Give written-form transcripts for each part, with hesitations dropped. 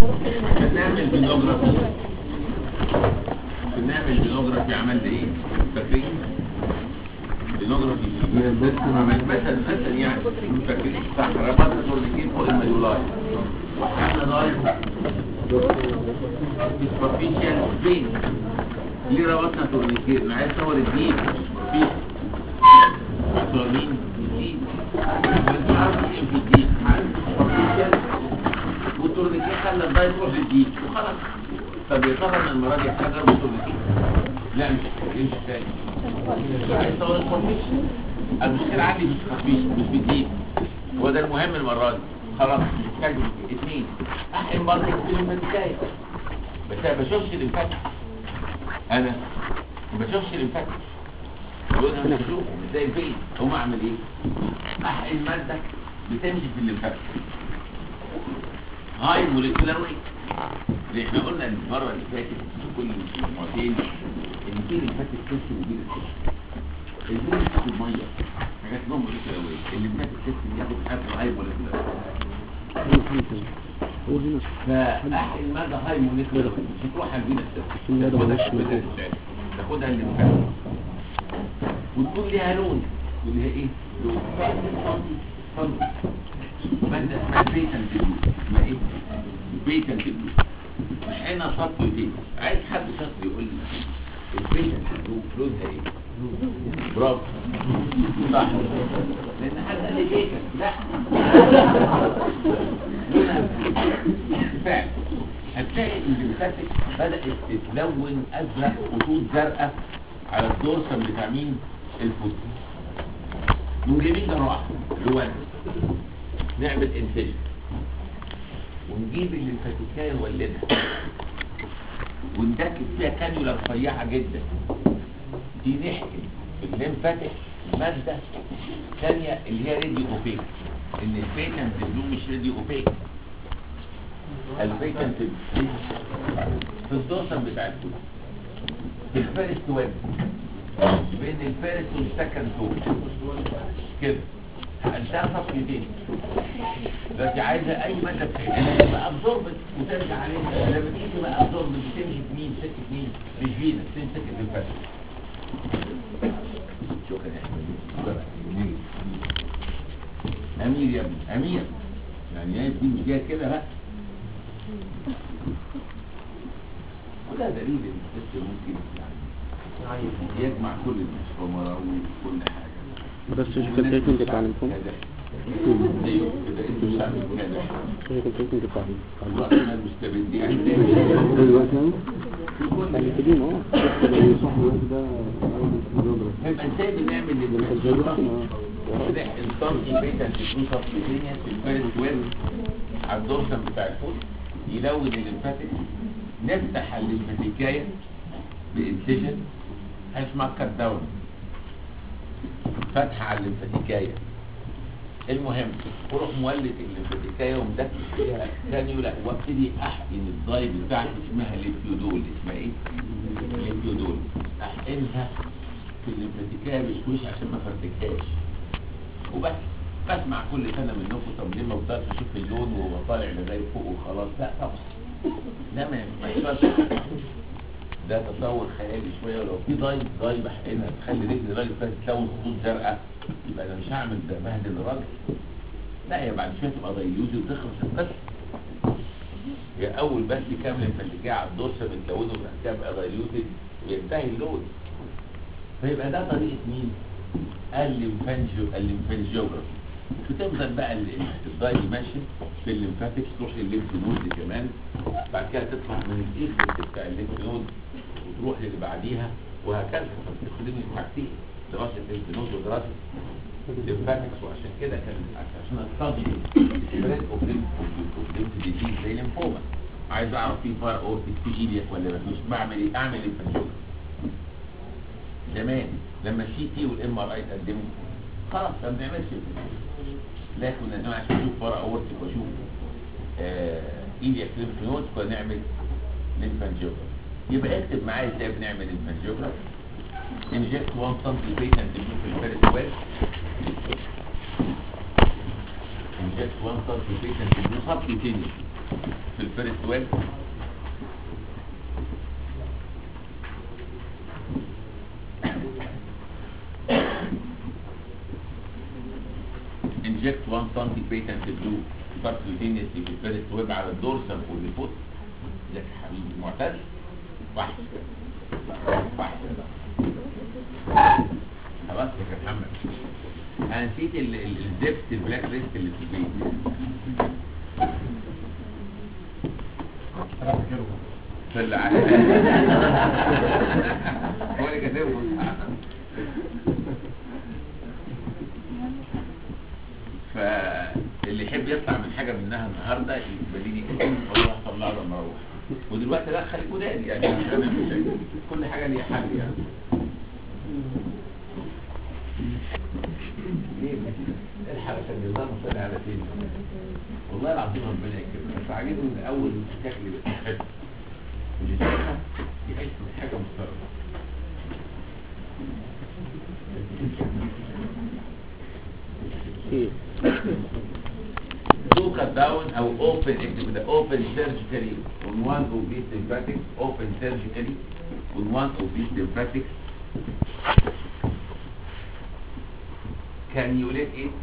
بنعمل بنوجرافي عملنا ايه؟ فاكرين؟ بنوجرافي عملنا مثلا يعني فاكرين صح ربطنا تورنيكين فوق الميولاي وحنا ضايف سوبرفيشال فين ليه ربطنا تورنيكين؟ انا عايز اصور الديب صور مين؟ الديب وانتوا عارفين ايه في الديب؟ عارف سوبرفيشال والتورنيكين خلى الضايف يروح للديب وخلاص. طب يا ترى ان المره دي حاجه بالتورنيكين؟ لا مش تاني عايز اصور السوبرفيشال. المشكله عندي مش سوبرفيشال مش بالديب هو ده المهم المره دي. خلاص مش محتاج اثنين احقن برضه في الانفتاحيه بس انا ما بشوفش الانفتاح. انا ما بشوفش الانفتاح يقول انا مش بشوفه مش زي الفين. هم اعمل ايه؟ احقن ماده بتمشي في الانفتاح هاي موليكولار ويت اللي احنا قلنا المره اللي فاتت في كل المجموعتين ان في الانفتاح تيست ودي الفين في الميه حاجات اسمها موليكولار ويت اللي الانفتاح تيست بياخد حاجه هاي موليكولار فاحقن ماده هاي موليكولار مش هتروح على الفين تاخدها الانفتاح وتكون ليها لون واللي هي ايه؟ لون ماده اسمها بيتنت بلو. اسمها ايه؟ بيتنت بلو. هنا سطر دي عايز حد شاطر يقول لي البيتنت بلو لونها ايه؟ برافو صح لان حد قال لي بيتنت لا فعلا هتلاقي الجلساتك بدات تتلون ازرق خطوط زرقاء على الدورسم بتاع مين؟ الفوت. نجيبين جراحه اللي نعمل انسجن ونجيب الليمفاتيكايه نولدها وندكب فيها كانيولا رفيعه جدا دي نحقن في الليمفاتيك ماده ثانيه اللي هي راديو اوبيك ان البيتنت بلو مش راديو اوبيك. البيتنت في الدوسم بتاع الفوت في الفيرست ويب بين الفيرست والسكند فوت كده هنشتغل صفحتين دلوقتي عايزه اي ماده بتحقنها تبقى ابزوربت وترجع عليها لما تيجي تبقى ابزوربت بتمشي في مين؟ سكه مين؟ مش فينا بتمشي سكه الفرد. شكرا يا احمد امير يا ابني امير يعني هي دي مش جايه كده بقى وده دليل ان الست ممكن يعني يجمع كل المشرومات وكل حاجه بس شو كنت تكون تتعلمكم؟ ايوه كده انتوا بتعملوا كده شو كنت تكون تتعلم؟ الله احنا مستبدين يعني كلمة يبقى ازاي بنعمل الانسان بيتا تكنيكا في الفيرست ويب على الدورسم بتاع الفوت يلون الليمفاتيك نفتح الليمفاتيكايه بانسيجن هيسمع كات داون فتحه على الليمفاتيكايه. المهم اروح مولد الليمفاتيكايه ومدكك فيها كانيولا وابتدي احقن الضاي بتاعتي اسمها ليبيودول. اسمها ايه؟ ليبيودول. احقنها في الليمفاتيكايه بشويش عشان ما فرتكهاش وبس. بسمع كل سنه منكم طب ليه ما بقدرش اشوف اللون وهو طالع لغايه فوق وخلاص؟ لا طبعا لا ما ينفعش. ده تصور خيالي شويه. ولو في ضاي بحقنها تخلي رجل الراجل فيها تلون خطوط زرقاء يبقى انا مش هعمل ده بهدل الراجل. لا هي بعد شويه تبقى ضيوزي وتخلص القصه. هي اول بس كامل الفلكيه على الدوسه بتلونه وبعد بقى ضيوزي وينتهي اللون. فيبقى ده طريقه مين؟ الليمفانجيوجرافي. وتفضل بقى الضاي ماشي في الليمفاتكس تروح للليمف نود كمان. بعد كده تطلع من الايفكت بتاع الليمف نود وتروح للي بعديها وهكذا. فبتخدمني في حاجتين دراسه الليمف نود ودراسه الليمفاتكس. وعشان كده كان عشان استدي سبريد اوف ليمف ديزيز زي الليمفوما عايز اعرف في فرق اورتيك في ايديك ولا مفيش. بعمل ايه؟ اعمل الليمفانجيوجرافي. زمان لما السي تي والام ار اي تقدموا خلاص ما بنعملش لكن انا عشان اشوف فرق اورتيك واشوف ايديك ليمف نود كنا نعمل ليمفانجيوجرافي. يبقى اكتب معايا ازاي بنعمل ليمفانجيوجرافي. انجكت 1 سم بيتنت في الفيرست ويب. انجكت 1 سم بيتنت سبكيوتينيوس في الفيرست ويب. inject 1 cm patent blue subcutaneously في الفيرست ويب على الدورسال والفوت. ازيك يا حبيبي معتز؟ وحش وحش. خلاص يا محمد، انا نسيت الزفت البلاك ليست اللي في البيت. طلع هو اللي كاتبه. فاللي يحب يطلع من حاجه منها النهارده يبقى لي اسم والله هطلعه لما اروح. ودلوقتي لا خليكوا داري يعني كل حاجه ليها حل يعني. ليه الحق عشان النظام وصل على فين؟ والله العظيم ربنا يكرمك. بس عاجبني ان اول شكل بتحب واللي شايفها يحس بحاجه محترمه. to cut down او open اكتب ده open surgically on one of these lymphatics, open surgically on one of these lymphatics, cannulate it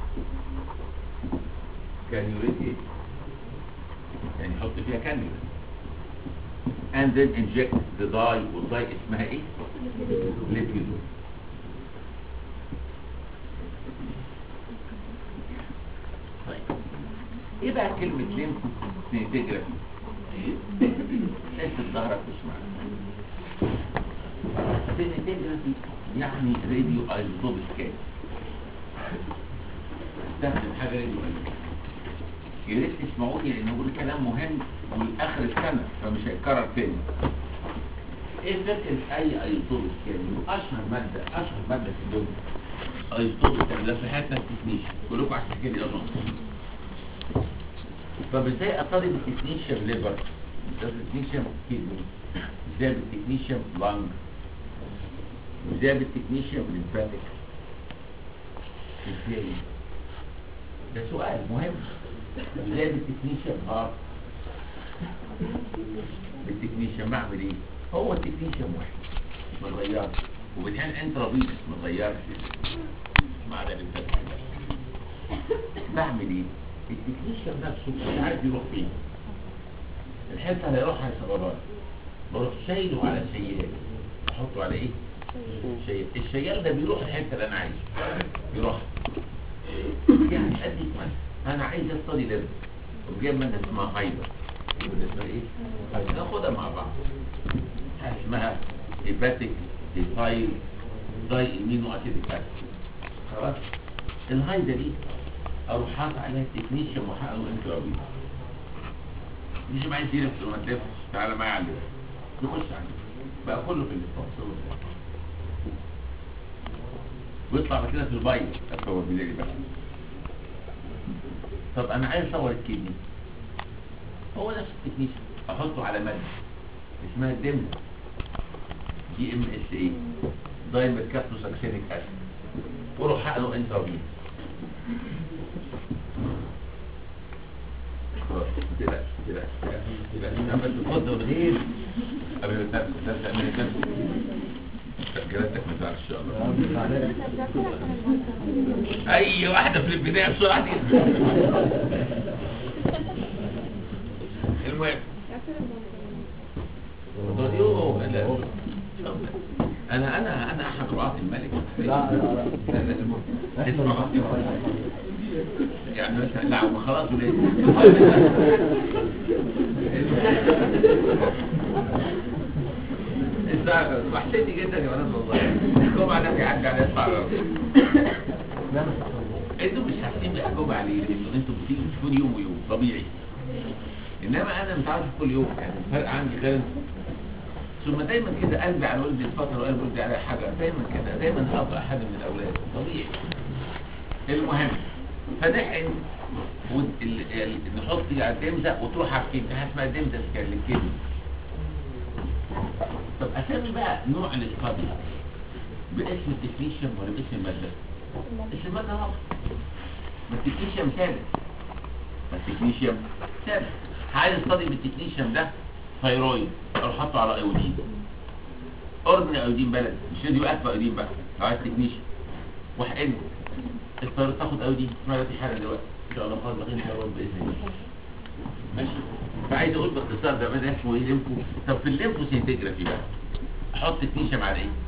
يعني حط فيها كانيولا and then inject the dye. والداي اسمها ايه؟ ليبيدول. طيب ايه بقى كلمة ليمف سينتجرافي؟ حس ظهرك مش معاك. سينتجرافي يعني راديو ايزوتوب سكان. استخدم حاجة راديو ايزوتوب. يا ريت تسمعوني لان بقول كلام مهم والاخر السنة فمش هيتكرر تاني. ايه فكرة اي ايزوتوب سكان؟ اشهر مادة في الدنيا ايزوتوب سكان. لا في حياتنا تكنيش كلكم عشان كده اظن. طب ازاي اطالب التكنيشيوم ليفر؟ ازاي التكنيشيوم كيدني؟ ازاي التكنيشيوم لانج؟ ازاي التكنيشيوم ليمفاتيك؟ ازاي؟ ده سؤال مهم. ازاي التكنيشيوم هارت؟ التكنيشيوم بعمل ايه؟ هو التكنيشيوم واحد ما اتغيرش، وبالحال انترافينوس ما اتغيرش ما عدا الليمفاتيك. بعمل ايه؟ التكنيشيوم نفسه مش عارف يروح فين. الحته اللي هيروحها صبران بروح شايله على شيال. احطه على ايه؟ شيال. الشيال ده بيروح الحته اللي انا عايزه يروح. يعني اديك مثلا انا عايز اصطدي لازم وجايب ماده اسمها هايبر. اسمها ايه؟ هناخدها مع بعض. اسمها هيباتيك ديفايل داي امينو اسيديك اسيد. خلاص الهايده دي اروح حاطط عليها التكنيشيوم وحقنه انترافينوس. مش معايا سيرة وما تلفش، تعالى معايا على الليفت نخش عليه بقى كله في الليفت ويطلع كده في البايظ. اصور بدالي بقى. طب انا عايز اصور الكدني، هو نفس التكنيشيوم احطه على ماده اسمها دم دي ام اس اي دايمر كابتوساكسينيك اسيد واروح حقنه انترافينوس. تبقى عملت الخطة بالغير قبل ما تبدأ من النفس جلدتك ما تعرفش ان شاء الله. اي واحدة في البداية بسرعة دي. المهم انا احد رعاة الملك. لا يعني مثلا لا وخلاص وليه وحشتني جدا يا ولد والله. الجمعة ده بيعدي على يطلع انتوا مش حاسين بحكم عليه لانه انتوا بتيجوا تشوفون يوم ويوم طبيعي، انما انا متعرف كل يوم. يعني الفرق عندي غير ثم دايما كده قلبي على ولدي الفترة وقلبي ولدي على حاجة دايما كده، دايما هبقى احد من الاولاد طبيعي. المهم فنحقن نحط على الدمزة وتروح على الكبد. اسمها دمزة للكبد. طب اسمي بقى نوع الاستادي باسم التكنيشيوم ولا باسم المادة؟ اسم المادة واضح. ما التكنيشيوم ثابت. عايز استدي بالتكنيشن ده ثايرويد، اروح حاطه على ايودين، اوردنري ايودين بلد، مش لازم يبقى اكبر ايودين بقى لو عايز تكنيشن، واحقنه الثايرويد تاخد ايودين. اسمها دي حاله دلوقتي ان شاء الله خلاص داخلين ثايرويد باذن الله. ماشي. فعايز اقول باختصار ده بدأ اسمه ايه ليمفو. طب في الليمفو سينتجرافي بقى احط تكنيشن على ايه؟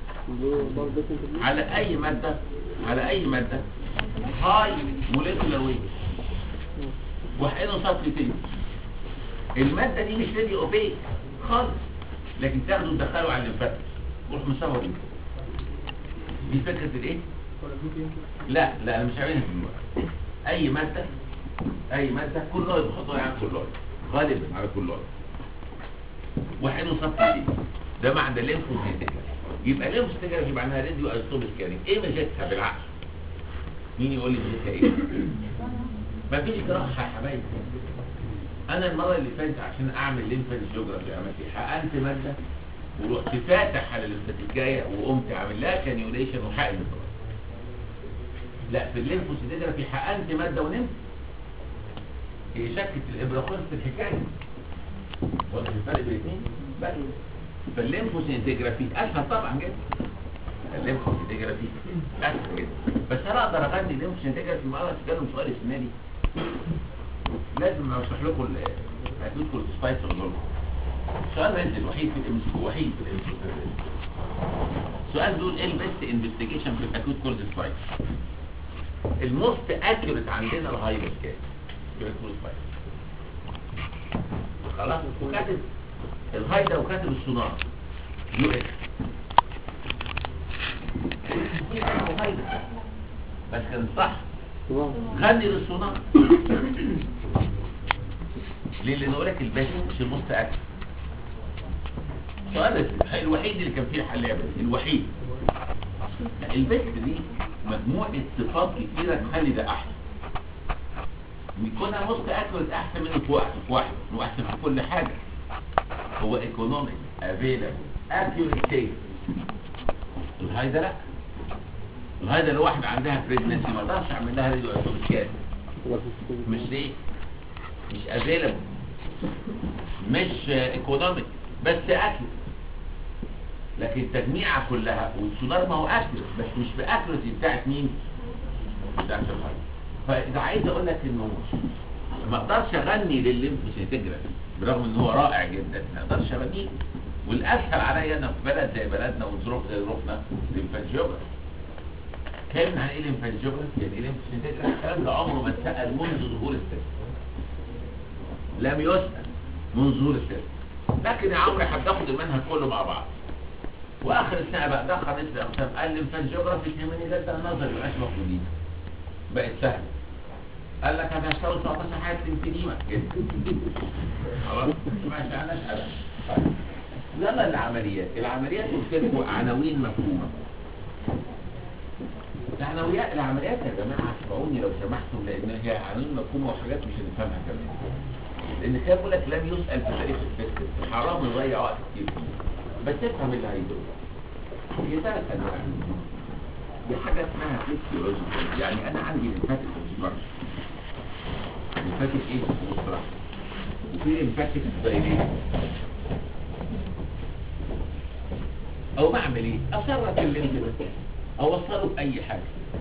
على اي ماده، على اي ماده هاي موليكولار ويت، واحقنه سبليتين. الماده دي مش ريدي اوبيك خالص، لكن تاخده تدخله على الليمفاتيك وروح مصور بيه. دي فكره الايه؟ لا انا مش عاملها دلوقتي. اي ماده، اي ماده كلها بحطها على كلها، غالبا على كلها، واحقنه سبليتين. ده معنى الليمفو سينتجرافي. يبقى ليمفو سينتجرافي معناها راديو ايزوتوب سكاننج. ايه ميزتها بالعقل؟ مين يقول لي ميزتها ايه؟ مفيش جراحه يا حبايبي. انا المره اللي فاتت عشان اعمل ليمفانجيوجرافي عملت ايه؟ حقنت ماده ورحت فاتح على الليمفاتيكايه وقمت عامل لها كانيوليشن وحقن. لا في الليمفو سينتجرافي حقنت ماده ونمت. هي شكت الابره خلصت الحكايه. واضح الفرق بين الاثنين؟ بس فالليمفو سينتجرافي اسهل طبعا جدا. الليمفو سينتجرافي اسهل جدا. بس انا اقدر اغني الليمفو سينتجرافي مع سؤال سؤال السنه دي. لازم اشرح لكم اكيد كل سبايس اقول السؤال ده الوحيد في الام سي، وحيد في الام سي. السؤال بيقول ايه البيست انفستيجيشن في الاكيوت كولد سبايس؟ الموست اكيوريت عندنا الهايبر سكان في الكولد سبايس. خلاص وكاتب الهايدا وكاتب السونار يو اس. بس كان صح. غني للسونار. ليه؟ لان اقول لك الباقي مش الموست اكيوريت. السؤال الوحيد اللي كان فيه حل لعبه الوحيد. البيست دي مجموعه صفات كتيره تخلي ده احسن. يكونها موست اكيوريت احسن منه في واحد واحسن في كل حاجه. هو ايكونوميك افيلابل اكيوريت سيف. الهايدا لا. الهايدا لو واحد عندها بريجنسي ما اقدرش اعمل لها راديو ايزوتوب. مش ليه؟ مش افيلابل، مش ايكونوميك، بس اكيوريت. لكن التجميعه كلها والسونار ما هو اكيوريت بس مش باكيوريتي بتاعت مين؟ بتاعت الهايدا. فاذا عايز اقول لك انه ما اقدرش اغني للليمفو سينتجرافي برغم ان هو رائع جدا، ما اقدرش اغنيه. والاسهل عليا انا في بلد زي بلدنا وظروف زي ظروفنا ليمفانجيوجرافي. كلمنا عن ايه ليمفانجيوجرافي؟ يعني ايه ليمفو سينتجرافي؟ الكلام ده عمره ما اتسال منذ ظهور السيستم. لم يسال منذ ظهور السيستم. لكن يا عمرو هتاخد المنهج كله مع بعض. واخر السنه بقى دخل رئيس الاقسام قال ليمفانجيوجرافي تهمني جدا النظري مبقاش مفروضين. بقت سهله. قال لك انا هشتغل 19 حاجه تنفيديما جدا. خلاص ماشي انا اشتغل. طيب يلا العمليات قلت لكم عناوين مفهومه. العمليات يا جماعه اسمعوني لو سمحتم، لان هي عناوين مفهومه وحاجات مش هنفهمها كمان. لان كان بيقول لك لم يسال في تاريخ السيستم، حرام نضيع وقت كتير فيه. بس افهم اللي هيدور. هي 3 انواع. دي حاجه اسمها فيسيولوجيكال، يعني انا عندي ليمفاتيك اوبستراكشن. ليمفاتيك ايه؟ اوبستراكشن. وفي ليمفاتيك دايليشن. او بعمل ايه؟ اصرف الليمف ده اوصله باي حاجه.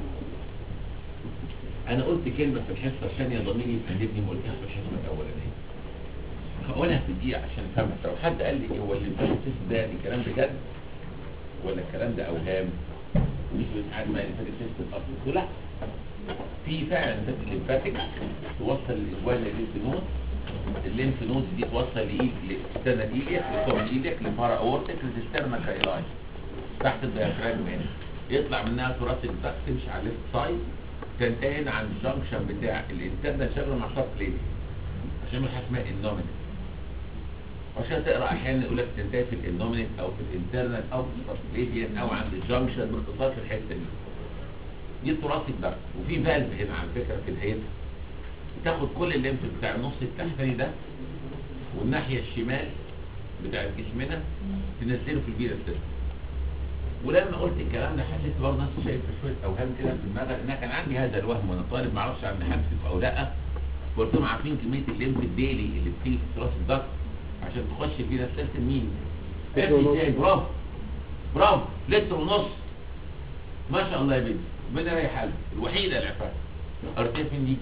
انا قلت كلمه في الحصه عشان يا ضميري يفهمني، ما قلتهاش في الحصه الاولانيه. هقولها في دقيقه عشان افهمها. لو حد قال لي ايه هو الليمفاتيك ده كلام بجد ولا الكلام ده اوهام؟ مش بتعاد ما الليمفاتيك سيستم اصلا. لا، في فعلا الليمفاتيك توصل للجوال للليمف نود. الليمف نود دي توصل لاكسترنال ايليك، لكومن ايليك، لبارا اورتيك، للسترنا كايلاي تحت الديافراجم هنا. يطلع منها ثوراسيك داكت تمشي على الليفت سايد تنتهي عند الجنكشن بتاع الانترنال شغل مع سب كليدي عشان مش اسمها النومينيت. عشان تقرا احيانا يقول لك تنتهي في الانومينيت او في الانترنال او في السبكليديان او عند الجنكشن باختصار في الحته دي. دي الثوراسيك داكت. وفي فالف هنا على فكره في نهايتها تاخد كل الليمف بتاع النص التحتاني ده والناحيه الشمال بتاعت جسمنا تنزله في الفيرس سيستم. ولما قلت الكلام ده حسيت برضه نفسي شايف شويه اوهام كده في دماغي، ان كان عندي هذا الوهم وانا طالب، ما اعرفش عند حد او لا، قلت لهم عارفين كميه الليمف الديلي اللي بتيجي في راس الضغط عشان تخش في سلسله مين؟ برافو برافو، لتر ونص. ما شاء الله يا بنتي، ربنا يريح قلبك، الوحيده اللي عرفتها. قريتيها فين دي؟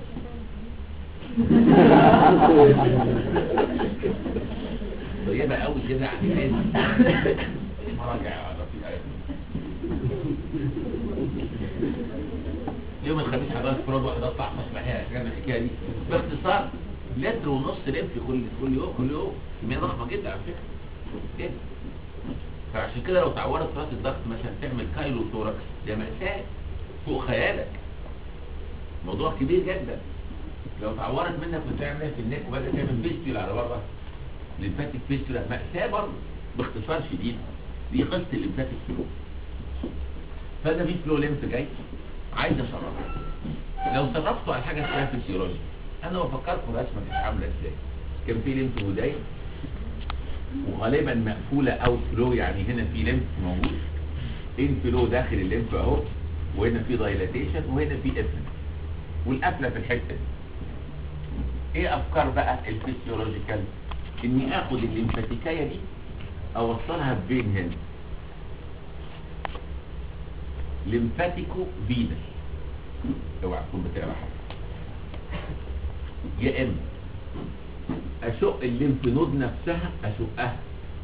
طيبه قوي كده يعني ايه؟ مراجع على في ايه. يوم الخميس حضرتك فراد واحد اطلع مسرحيه عشان الحكايه دي. باختصار لتر ونص لمف كل يوم كميه ضخمه جدا على فكره جدا. فعشان كده لو تعورت راس الضغط مثلا تعمل كايلو ثوركس، ده مأساة فوق خيالك، موضوع كبير جدا. لو تعورت منك وتعمل في النك وبدأت تعمل فيستولا على بره، ليمفاتيك فيستولا، مأساة برضه. باختصار شديد دي قصة الليمفاتيك فلو. فده في فلو ليمف جاي عايز اصرفه. لو صرفته على حاجه اسمها فيسيولوجي، انا بفكركم رسمه كانت عامله ازاي. كان في ليمف نوداي وغالبا مقفوله او فلو، يعني هنا في ليمف موجود، انفلو داخل الليمف اهو، وهنا في دايلاتيشن وهنا في قفله، والقفله في الحته دي. ايه افكار بقى الفيسيولوجيكال؟ اني اخد الليمفاتيكايه دي اوصلها بين هنا ليمفاتيكو فينس، اوعى تكون بتقرا حاجه. يا اما اشق الليمف نود نفسها، اشقها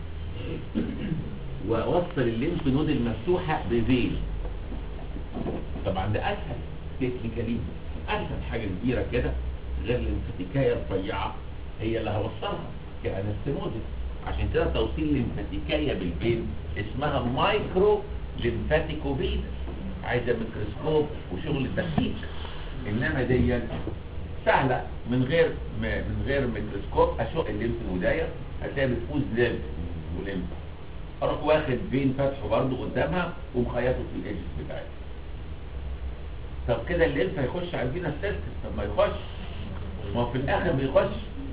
واوصل الليمف نود المفتوحه بفين. طبعا ده اسهل تكنيكالي، اسهل حاجه كبيره كده غير الليمفاتيكايه الرفيعه هي اللي هوصلها كانستموزيس. عشان كده توصيل الليمفاتيكايه بالفين اسمها مايكرو ليمفاتيكو فينس، عايزه ميكروسكوب وشغل دقيق. انما دي سهله من غير ميكروسكوب. اشق الليمف نودايه هتلاقي بتفوز ليمف وليمف، اروح واخد فين فتحه برضه قدامها ومخيطه في الايدج بتاعتها. طب كده الليمف هيخش على الفينا سيستم؟ طب ما يخش، ما هو في الاخر بيخش،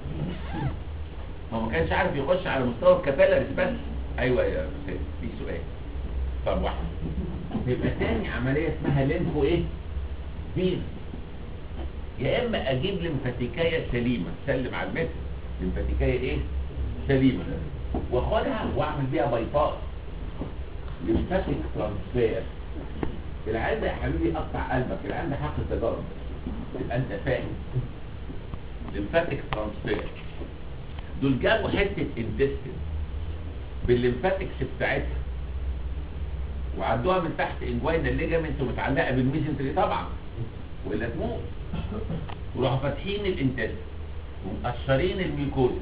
ما كانش عارف يخش على مستوى الكابيلاريز بس. ايوه يا استاذ في سؤال. طب واحد يبقى تاني عمليه اسمها ليمفو ايه؟ فين. يا اما اجيب ليمفاتيكايه سليمه، سلم على المتر، ليمفاتيكايه ايه؟ سليمه، واخدها واعمل بيها باي باس ليمفاتيك ترانسفير. العيال ده يا حبيبي قطع قلبك، العيال ده حق التجارب، تبقى انت فاهم. ليمفاتيك ترانسفير دول جابوا حته انتستين بالليمفاتيكس بتاعتها وعدوها من تحت انجوينا الليجامنت ومتعلقه بالميزنتري طبعا ولا تموت، وراحوا فاتحين الانتستين ومقشرين الميكوزا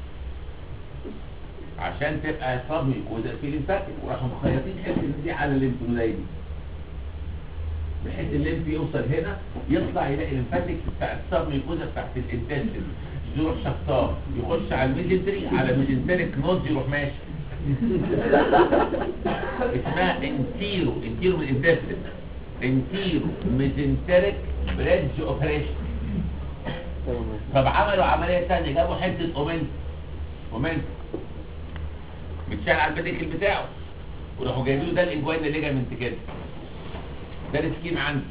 عشان تبقى صاب ميكوزا في ليمفاتيك، وراحوا مخيطين حته دي على الليمفنوداي بحيث الليمف يوصل هنا يطلع يلاقي الليمفاتيك بتاع الصاب ميكوزا بتاعت الانتستين، يروح شفطار يخش على الميزنتري، على ميزنتريك نود يروح ماشي. اسمها انتيرو من انتستين، انتيرو ميزنتريك بريدج اوبريشن. طب عملوا عمليه ثانيه، جابوا حته اومنت متشال على البديكل بتاعه، وراحوا جايبين له ده الانجوينا ليجامنت كده. ده السكيم عندي.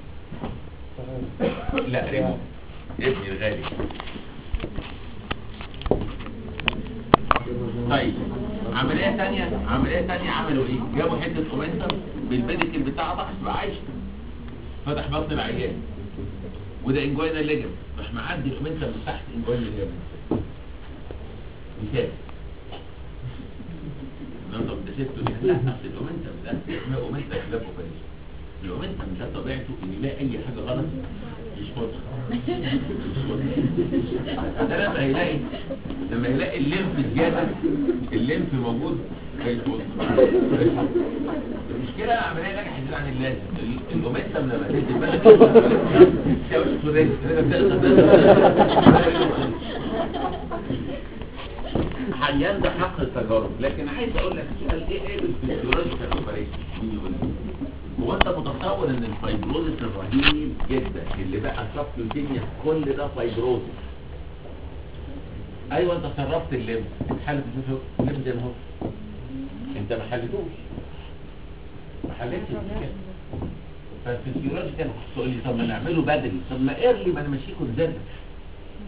لا ريمو ابني الغالي. طيب عمليه ثانيه عملوا ايه؟ جابوا حته اومنتم بالبديكل بتاعها طبعا تبقى عايشه، فتح بطن العيان وده انجوينا ليجامنت، راح معدي الاومنتم من تحت انجوينا ليجامنت مثال. طب ده سبته لا، اصل الاومنتم ده اسمه اومنتم كلاب اوبريشن. الاومنتم ده طبيعته ان يلاقي اي حاجه غلط يشفطها. ده لما يلاقي الليمف زياده، الليمف موجود هيشفطها. المشكله العمليه نجحت عن اللازم. الاومنتم لما تنزل بقى تساوي حاليا ده حق التجارب. لكن عايز اقول لك سؤال، ايه الفيزيولوجيكال اوبريشن؟ مين يقول لي؟ هو انت متصور ان الفايبروزس الرهيب جدا اللي بقى سبكيوتينيا كل ده فايبروزس؟ ايوه انت صرفت الليمف، اتحلت الليمف زي ما هو، انت ما حلتوش، ما حلتش كده. فالفيزيولوجيكال تقول لي طب ما نعمله بدري، طب ما ايرلي ما انا ماشيكوا الزر.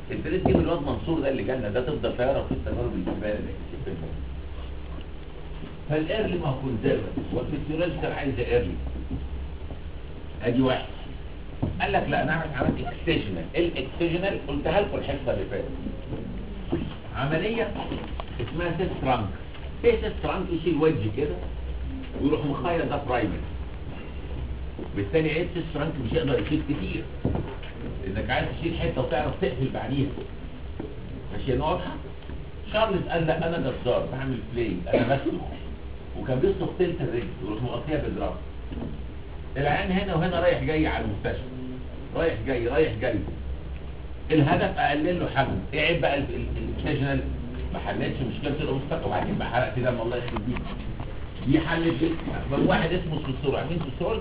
الفريق جيب الواد منصور ده اللي جالنا ده تفضل طياره وفي التجارب الجبال اللي في الفيلم. فالايرلي ما هو كونزرفتيف والفيسيولوجيكال عايزه ايرلي. ادي واحد. قال لك لا نعمل عمليه اكستيجنال. الاكستيجنال قلتها لكم الحصه اللي فاتت. عمليه اسمها سيست ترانك. ايه سيست ترانك؟ يشيل وجه كده ويروح مخيط ده برايمري. بالتالي عيب سيست ترانك مش هيقدر يشيل كتير. انك عايز تشيل حته وتعرف تقفل بعديها. ماشي واضحه؟ شارلز قال لا انا جزار بعمل بلاي انا بسلخ. وكان بيسلخ تلت الرجل ويروح مغطيها بدراع. العيان هنا وهنا رايح جاي على المستشفى. رايح جاي رايح جاي. الهدف اقلل له حجم. ايه عيب بقى الاكستيجنال؟ ما حلتش مشكله الامستاق وبعدين بقى حرقت دم الله يخرب بيك. دي حلت بقى واحد اسمه سوسول. عارفين سوسول؟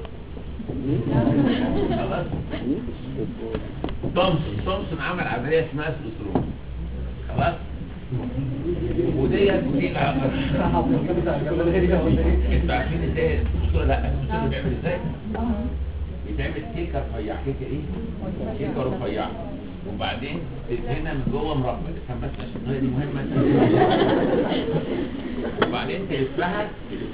خلاص تومسون عمل عمليه اسمها سوسول. خلاص ودي انتوا عارفين ازاي السوسول؟ لا السوسول بيعمل ازاي؟ بيتعمل كيكه رفيعه. كيكه ايه؟ كيكه رفيعه وبعدين هنا من جوه مربع. افهم بس عشان دي مهمه. وبعدين تلفها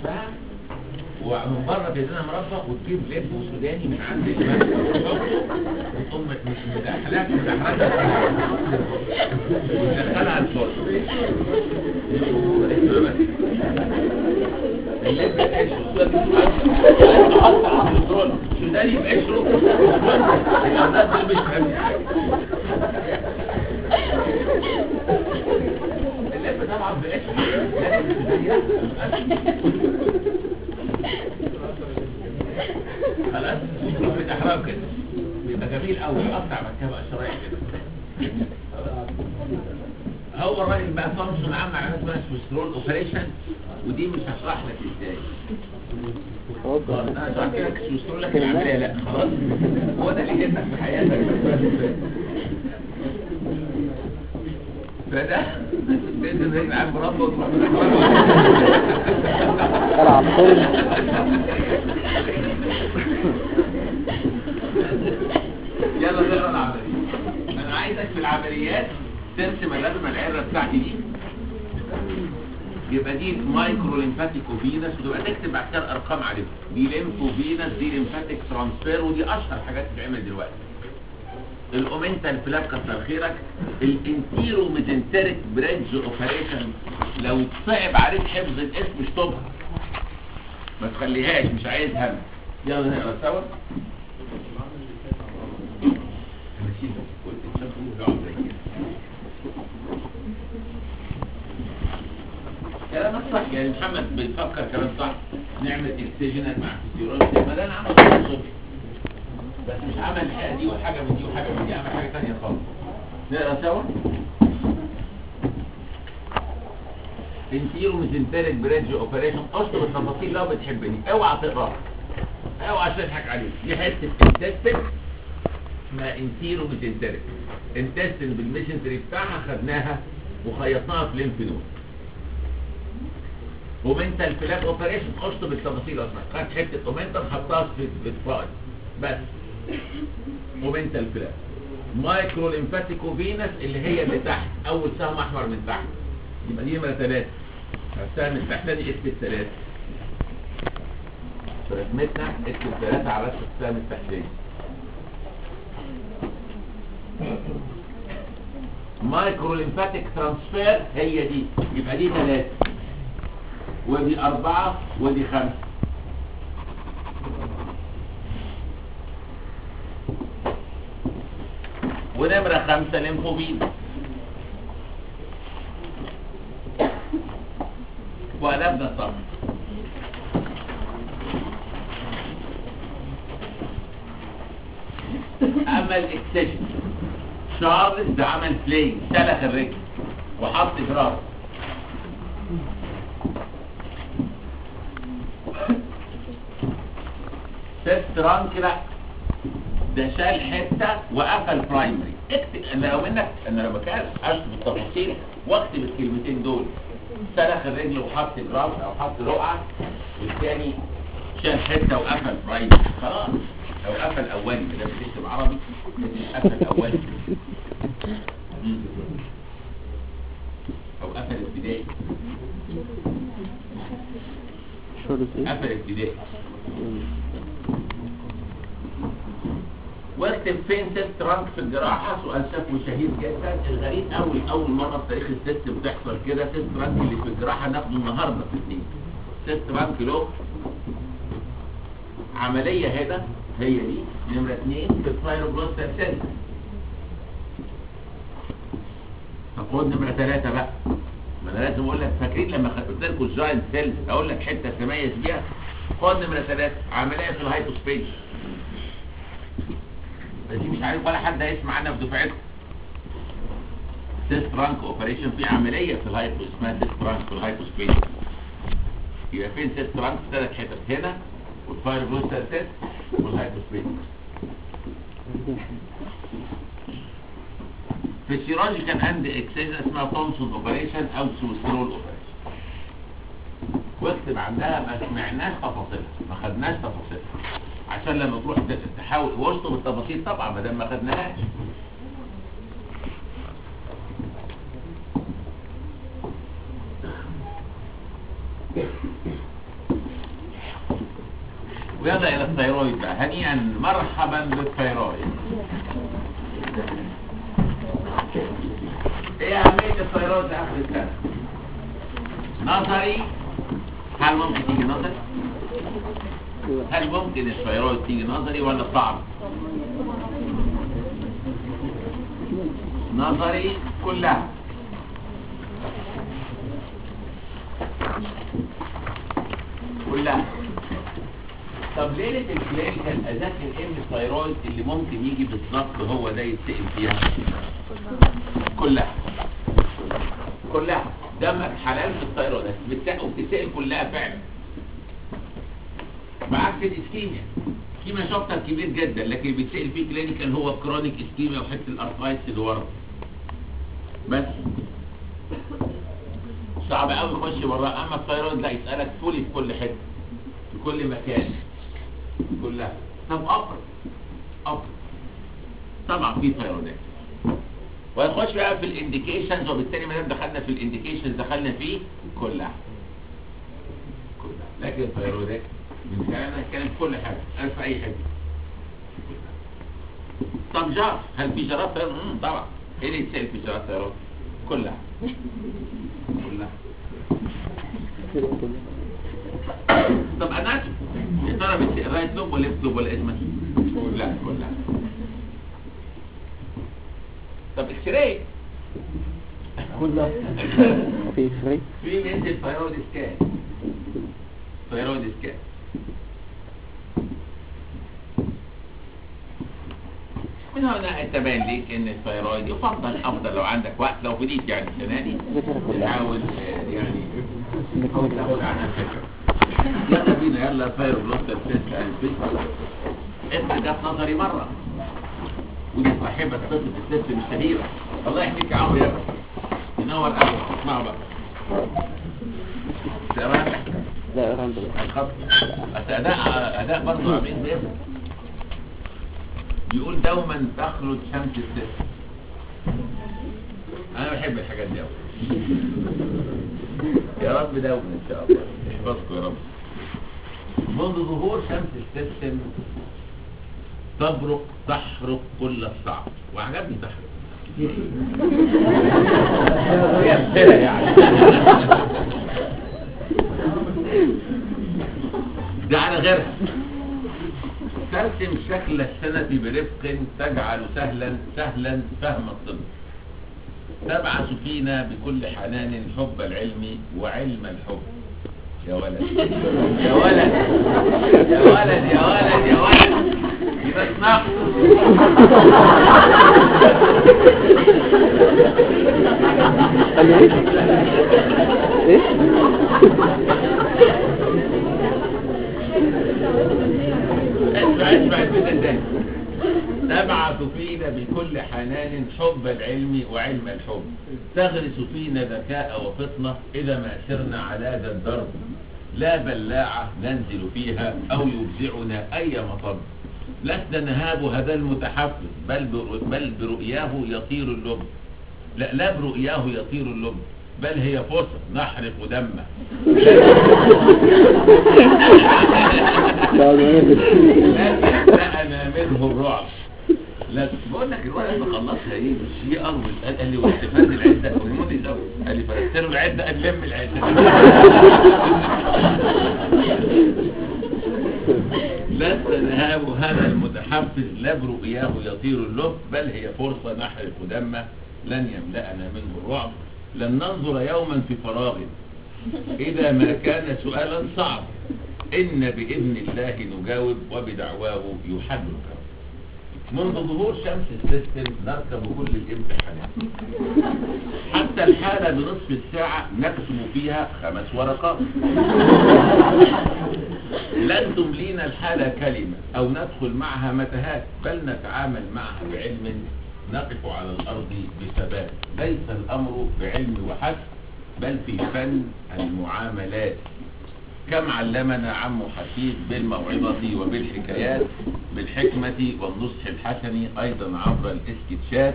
ومن بره تدينا مربع وتجيب لب سوداني من عند وتقوم مدخلها وتدخلها الفرن. اللب القشر سوداني بقشره. الاولاد دول مش فاهمين حاجه. اللب طبعا بقشره خلاص يروح بتحرقه كده بيبقى جميل قوي. يقطع مكانه بقى شرايح كده. هو الراجل بقى تومسون عمل عمليه اسمها سويسترول اوبريشن. ودي مش هشرح لك ازاي. انا شرحت لك سويسترول لك العمليه لا خلاص. هو ده اللي جبتك في حياتك. فده لازم نرجع على المربى وتروح العب فرن. يلا نقرا العمليه. انا عايزك في العمليات ترسم الرسمه العره بتاعتي دي. يبقى دي مايكرو ليمفاتيكو فينس وتبقى تكتب بعد كده ارقام عليهم. دي ليمفو فينس دي ليمفاتيك ترانسفير ودي اشهر حاجات بتتعمل دلوقتي. الاومنتال فلاب كتر خيرك. الانتيرو ميزنتريك بريدج اوبريشن لو صعب عليك حفظ الاسم اشطبها ما تخليهاش مش عايزها. يلا نقرا سوا. كلامك صح يعني محمد بيفكر كلام صح. نعمل اكسجينال مع فيزيولوجي ما ده انا عملت الصبح بس مش عمل الحاجه دي وحاجه من دي وحاجه من دي. عمل حاجه ثانيه خالص. نقرا سوا. انتيرو ميزنتريك بريدج اوبريشن. اشطب التفاصيل لو بتحبني. اوعى تقراها اوعى تضحك عليك. دي حته انتستين اسمها انتيرو ميزنتريك. انتستين بالميزنتري بتاعها خدناها وخيطناها في ليمف نود. اومنتال فلاب اوبريشن. اشطب التفاصيل اصلا. خد حته اومنتال حطها في الفاي بس. اومنتال فلاب. مايكرو ليمفاتيكو فينس اللي هي اللي تحت اول سهم احمر من تحت. يبقى دي نمره 3. السهم التحتاني اكتب 3. في رسمتنا اكتب 3 على راس السهم التحتاني. مايكرو ليمفاتيك ترانسفير هي دي. يبقى دي 3 ودي 4 ودي 5. ونمرة 5 ليمفوبين. وقلبنا الصف. اما الاكسجين شارلز ده عمل بلاي سلخ الرجل وحط جراف. تست رانك لا ده شال حته وقفل برايمري. اكتب انا لو مكان اشرح التفاصيل واكتب الكلمتين دول. سلخ الرجل وحط جراف او حط رقعه والثاني شال حته وقفل برايمري. خلاص لو قفل اولي ما دام بتكتب عربي قفل اولي. او قفل ابتدائي، شورت ايه؟ قفل ابتدائي. واكتب فين سيست رانك في الجراحه، سؤال شكوى شهير جدا. الغريب قوي اول مره في تاريخ السيست بتحصل كده. سيست رانك اللي في الجراحه ناخده النهارده في الاثنين. سيست رانك له عمليه هنا، هي دي نمره 2 في الفايروبلاست سيل. طب خد نمره 3 بقى. ما انا لازم اقول لك، فاكرين لما قلت لكم الجاينت سيلز اقول لك حته تميز بيها؟ خد نمره 3 عمليه في الهايبوسبيس. دي مش عارف ولا حد هيسمع عنها في دفعتكم. سيست رانك اوبريشن، في عمليه في الهايبو اسمها سيست رانك في الهايبوسبيس. يبقى فين سيست رانك؟ في 3 حتت، هنا والفايروبلاست سيل والهايبوسبيس. في السيراجي كان عندي اكسجن اسمها تومسون اوبريشن او سوسترول اوبريشن. واكتب عندها ما سمعناش تفاصيلها، ما خدناش تفاصيلها، عشان لما تروح تحاول وسط بالتفاصيل طبعا ما دام ما خدناهاش. ويلا الى الثيرويد بقى. هنيئا مرحبا بالثيرويد. ايه اهميه الثيرويد لاخر السنه؟ نظري، هل ممكن تيجي نظري؟ هل ممكن الثيرويد تيجي نظري ولا صعب؟ نظري كلها. كلها. طب ليلة الكلينيكال اذاكر ايه من الثيرويد اللي ممكن يجي بالظبط هو ده يتسأل فيها؟ كلها. كلها. دمك حلال في الثيرويد وبتتسأل كلها فعلا. بعكس الاسكيميا. اسكيميا شابتر كبير جدا، لكن اللي بيتسأل فيه كلينيكال هو كرونيك اسكيميا وحته الارثرايتس اللي ورا. بس. صعب قوي يخش وراه، اما الثيرويد لا يسألك فولي في كل حته. في كل مكان. كلها. طب افرض طبعا في ثيرويدات. وهنخش بقى في الانديكيشنز، وبالتالي ما دام دخلنا في الانديكيشنز دخلنا فيه كلها. لكن الثيرويدات من كلامنا هنتكلم في كل حاجه، عارف في اي حته. طب جار، هل في جرات ثيرويد؟ طبعا. ايه اللي يتسال في جرات ثيرويد؟ كلها. طب اناتومي، يا ترى بتسال رايت لوب ولا ليفت لوب ولا ازمه؟ كلها. طب اكس راي؟ كلها. في اكس راي؟ في بينزل ثيرويد سكان. من هنا تبين ليك ان الثيرويد يفضل افضل لو عندك وقت، لو فضيت يعني السنه دي تحاول يعني تاخد عنها فكره. يلا بينا، يلا ثيروبلاست سيست البيت. انت جت نظري مره، ودي صاحبه طب السيستم الشهيره. الله يحميك يا عمرو يا ابني، ينور قلبك. اسمعوا بقى. تمام. لا رمض الخط بس اداء برضه عميق جدا. بيقول دوما تخلد شمس الست. انا بحب الحاجات دي قوي. يا رب دوما ان شاء الله يحفظكم يا رب. منذ ظهور شمس السيستم تحرق كل الصعب. وعجبني تحرق. يعني ده على غيرها. ترسم شكل السنة برفق تجعل سهلا فهم الطب. تبعث فينا بكل حنان حب العلم وعلم الحب. يا ولد يا ولد يا ولد يا ولد يا ولد، يبقى اسمع. ايه؟ اسمع البداية. تبعث فينا بكل حنان حب العلم وعلم الحب. تغرس فينا ذكاء وفطنة إذا ما سرنا على ذا الدرب. لا بلاعة ننزل فيها أو يفزعنا أي مطب. لسنا نهاب هذا المتحفز بل برؤياه يطير اللب. لا برؤياه يطير اللب، بل هي فرصة نحرق دمه. لا يملأنا منه الرعب. لا بقول لك الولد بخلصها ايه مش هي اول قال لي واستفاد العده والمدي زوج قال لي فرستله العده قال لم العده. لا تنهاب هذا المتحفز لا برؤياه يطير اللب، بل هي فرصه نحرق دمه، لن يملأنا منه الرعب، لن ننظر يوما في فراغ اذا ما كان سؤالا صعب، ان باذن الله نجاوب وبدعواه يحل الكرب. منذ ظهور شمس السيستم نركب كل الامتحانات، حتى الحالة بنصف الساعة نكتب فيها 5 ورقات. لن تملينا الحالة كلمة أو ندخل معها متاهات، بل نتعامل معها بعلم، نقف على الأرض بثبات. ليس الأمر بعلم وحسب، بل في فن المعاملات. كم علمنا عم حفيظ بالموعظة وبالحكايات، بالحكمة والنصح الحسن، أيضا عبر الاسكتشات.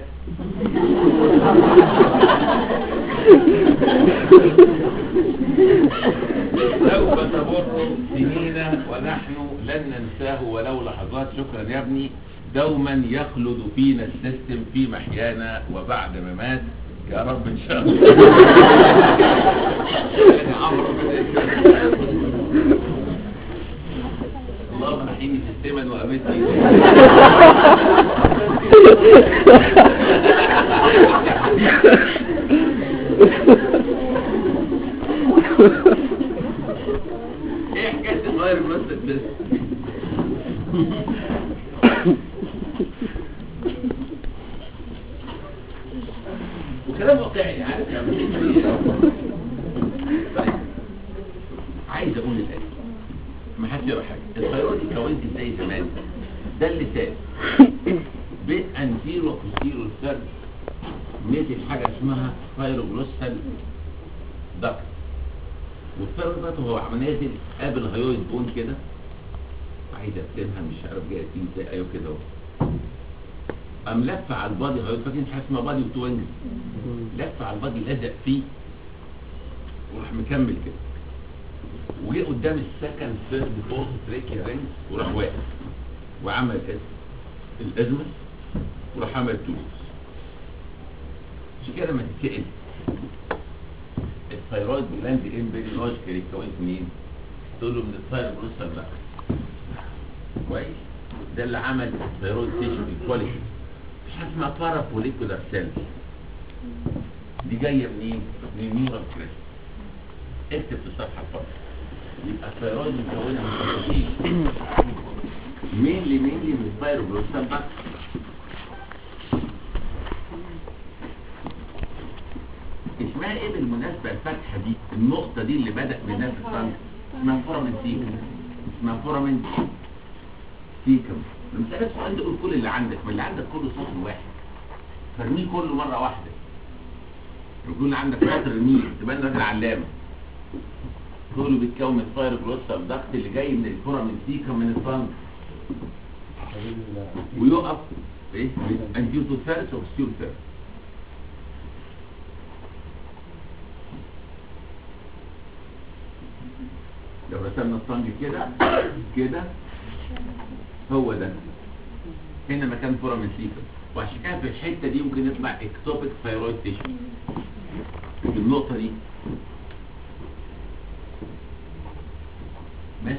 سوف تمر سنين ونحن لن ننساه ولو لحظات. شكرا يا ابني. دوما يخلد فينا السيستم في محيانا وبعد ممات، يا رب ان شاء الله. اللهم نحيني سيستما وامتني. ايه حكايه تغير المسجد ده؟ وكلام واقعي عارف يا طيب عايز اقول الآن ما حدش يقرا حاجه. الثيرويد اتكونت ازاي زمان؟ ده اللسان بين انتيرو وبوستيرو السيرد نزل حاجه اسمها ثايروجلوسال داكت، والثيرويد ده هو عم نازل قابل هيويد بون كده، عايز ارسمها مش عارف جايه تيجي ازاي. ايوه كده اهو. قام لف على البادي هيويد، فاكرين حاجه اسمها بادي وتوينجز؟ لف على البادي لزق فيه وراح مكمل كده، وجه قدام السكند ثيرد فورث تريكيا رينج وراح واقف وعمل الازمه وراح عمل توس. مش كده لما تتسال الثيرويد جلاند امبريولوجيكالي اتكونت منين؟ تقول له من الثايروجلوسال داكت. كويس؟ ده اللي عمل الثيرويد تيشو ايكواليتي. في حاجه اسمها بارافوليكولار سيلز، دي جايه منين؟ من النيورال كريست. اكتب في الصفحه الفاضيه. يبقى الثيرويد مكونه من مينلي من الثايروجلوسال داكت. اسمها ايه بالمناسبه الفتحه دي؟ النقطه دي اللي بدأ منها في الصنع اسمها فورامين سيكم. اسمها فورامين سيكم. لما تسألك سؤال تقول كل اللي عندك، ما اللي عندك كله سطر واحد، فرميه كله مره واحده. يقول اللي عندك سطر رميه تبقى انت راجل علامه. كله بيتكون من الثايروجلوسال داكت اللي جاي من الفورامين سيكم من الفنج، ويقف ايه؟ انتيرو ثيرس وبوستيرو ثيرس. لو رسمنا الطنج كده كده هو ده هنا مكان فورامين سيكم، وعشان كده في الحته دي ممكن يطلع اكتوبيك ثايرويد تيشو في النقطه دي. ماشي؟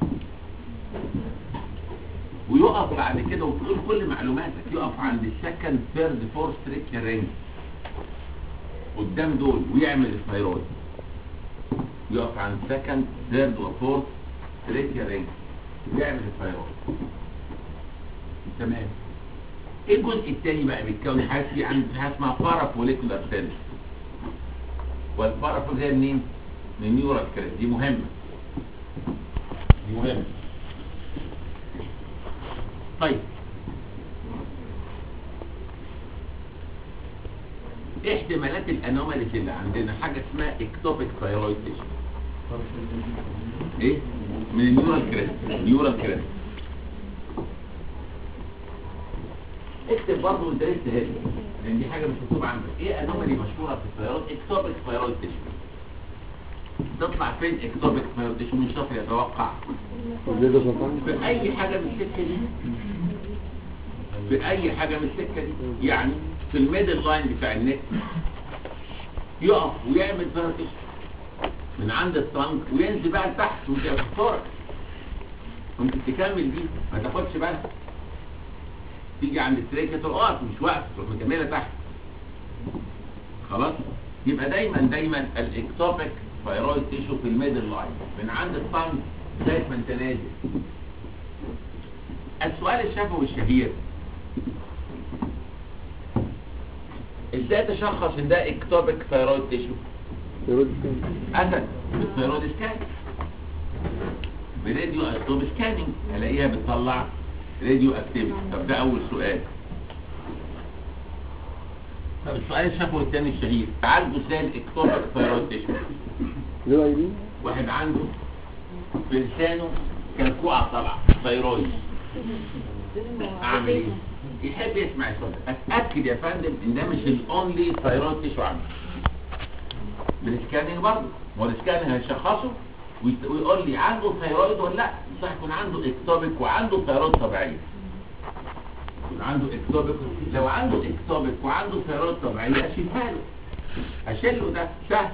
ويقف بعد كده وتقول كل معلوماتك، يقف عند السكند ثيرد فورث تريكيا رينج قدام دول ويعمل الثايرويد. يقف عند سكند ثيرد وفورث تريكيا رينج ويعمل الثايرويد. تمام. ايه الجزء الثاني بقى بيتكون حاجه في عند حاجه اسمها بارافوليكولار سيلز، والبارافول جاي منين؟ من النيورال كريست. دي مهمه، دي مهمه. طيب ايه احتمالات الانوماليز اللي عندنا؟ حاجه اسمها اكتوبيك ثايرويد تيشو. ايه؟ من النيورال كريست. نيورال كريست اكتب برضه انت لسه هنا، لان دي حاجه مش مكتوبه عندك. ايه انومالي مشهوره في الثيرويد؟ اكتوبيك ثيرويد تيشو. تطلع فين اكتوبيك ثيرويد تيشو؟ من شاطر يتوقع في اي حاجه من السكه دي، في اي حاجه من السكه دي، يعني في الميدل لاين بتاع النك يقف ويعمل ثيرويد تيشو من عند الترنك وينزل بقى لتحت وتبقى في الثورة. ممكن تكمل دي ما تاخدش بالك، تيجي عند التريكه تقف مش واقف تروح مكمله تحت. خلاص، يبقى دايما الاكتوبيك ثيرويد تيشو في الميدل لاين من عند الترنك لغايه ما انت نازل. السؤال الشفوي الشهير، ازاي تشخص ان ده اكتوبيك ثيرويد تيشو؟ اسد بالثيرويد سكان، براديو ايزوتوب سكاننج الاقيها بتطلع راديو اكتيفيتي. طب ده اول سؤال. طب السؤال الشفوي الثاني الشهير، تعالجوا ازاي الاكتوبيك ثيرويد تيشو؟ واحد عنده في لسانه كلكوعه طالعه ثيرويد، اعمل ايه؟ يحب يسمع الصوت. اتاكد يا فندم ان ده مش الاونلي ثيرويد تيشو عنده. بالسكاننج برضه، هو السكاننج هيشخصه ويقول لي عنده ثيرويد ولا لا. صح يكون عنده اكتوبيك وعنده ثيرويد طبيعيه. يكون عنده اكتوبيك، لو عنده اكتوبيك وعنده ثيرويد طبيعيه اشيلها له، اشيله ده سهل.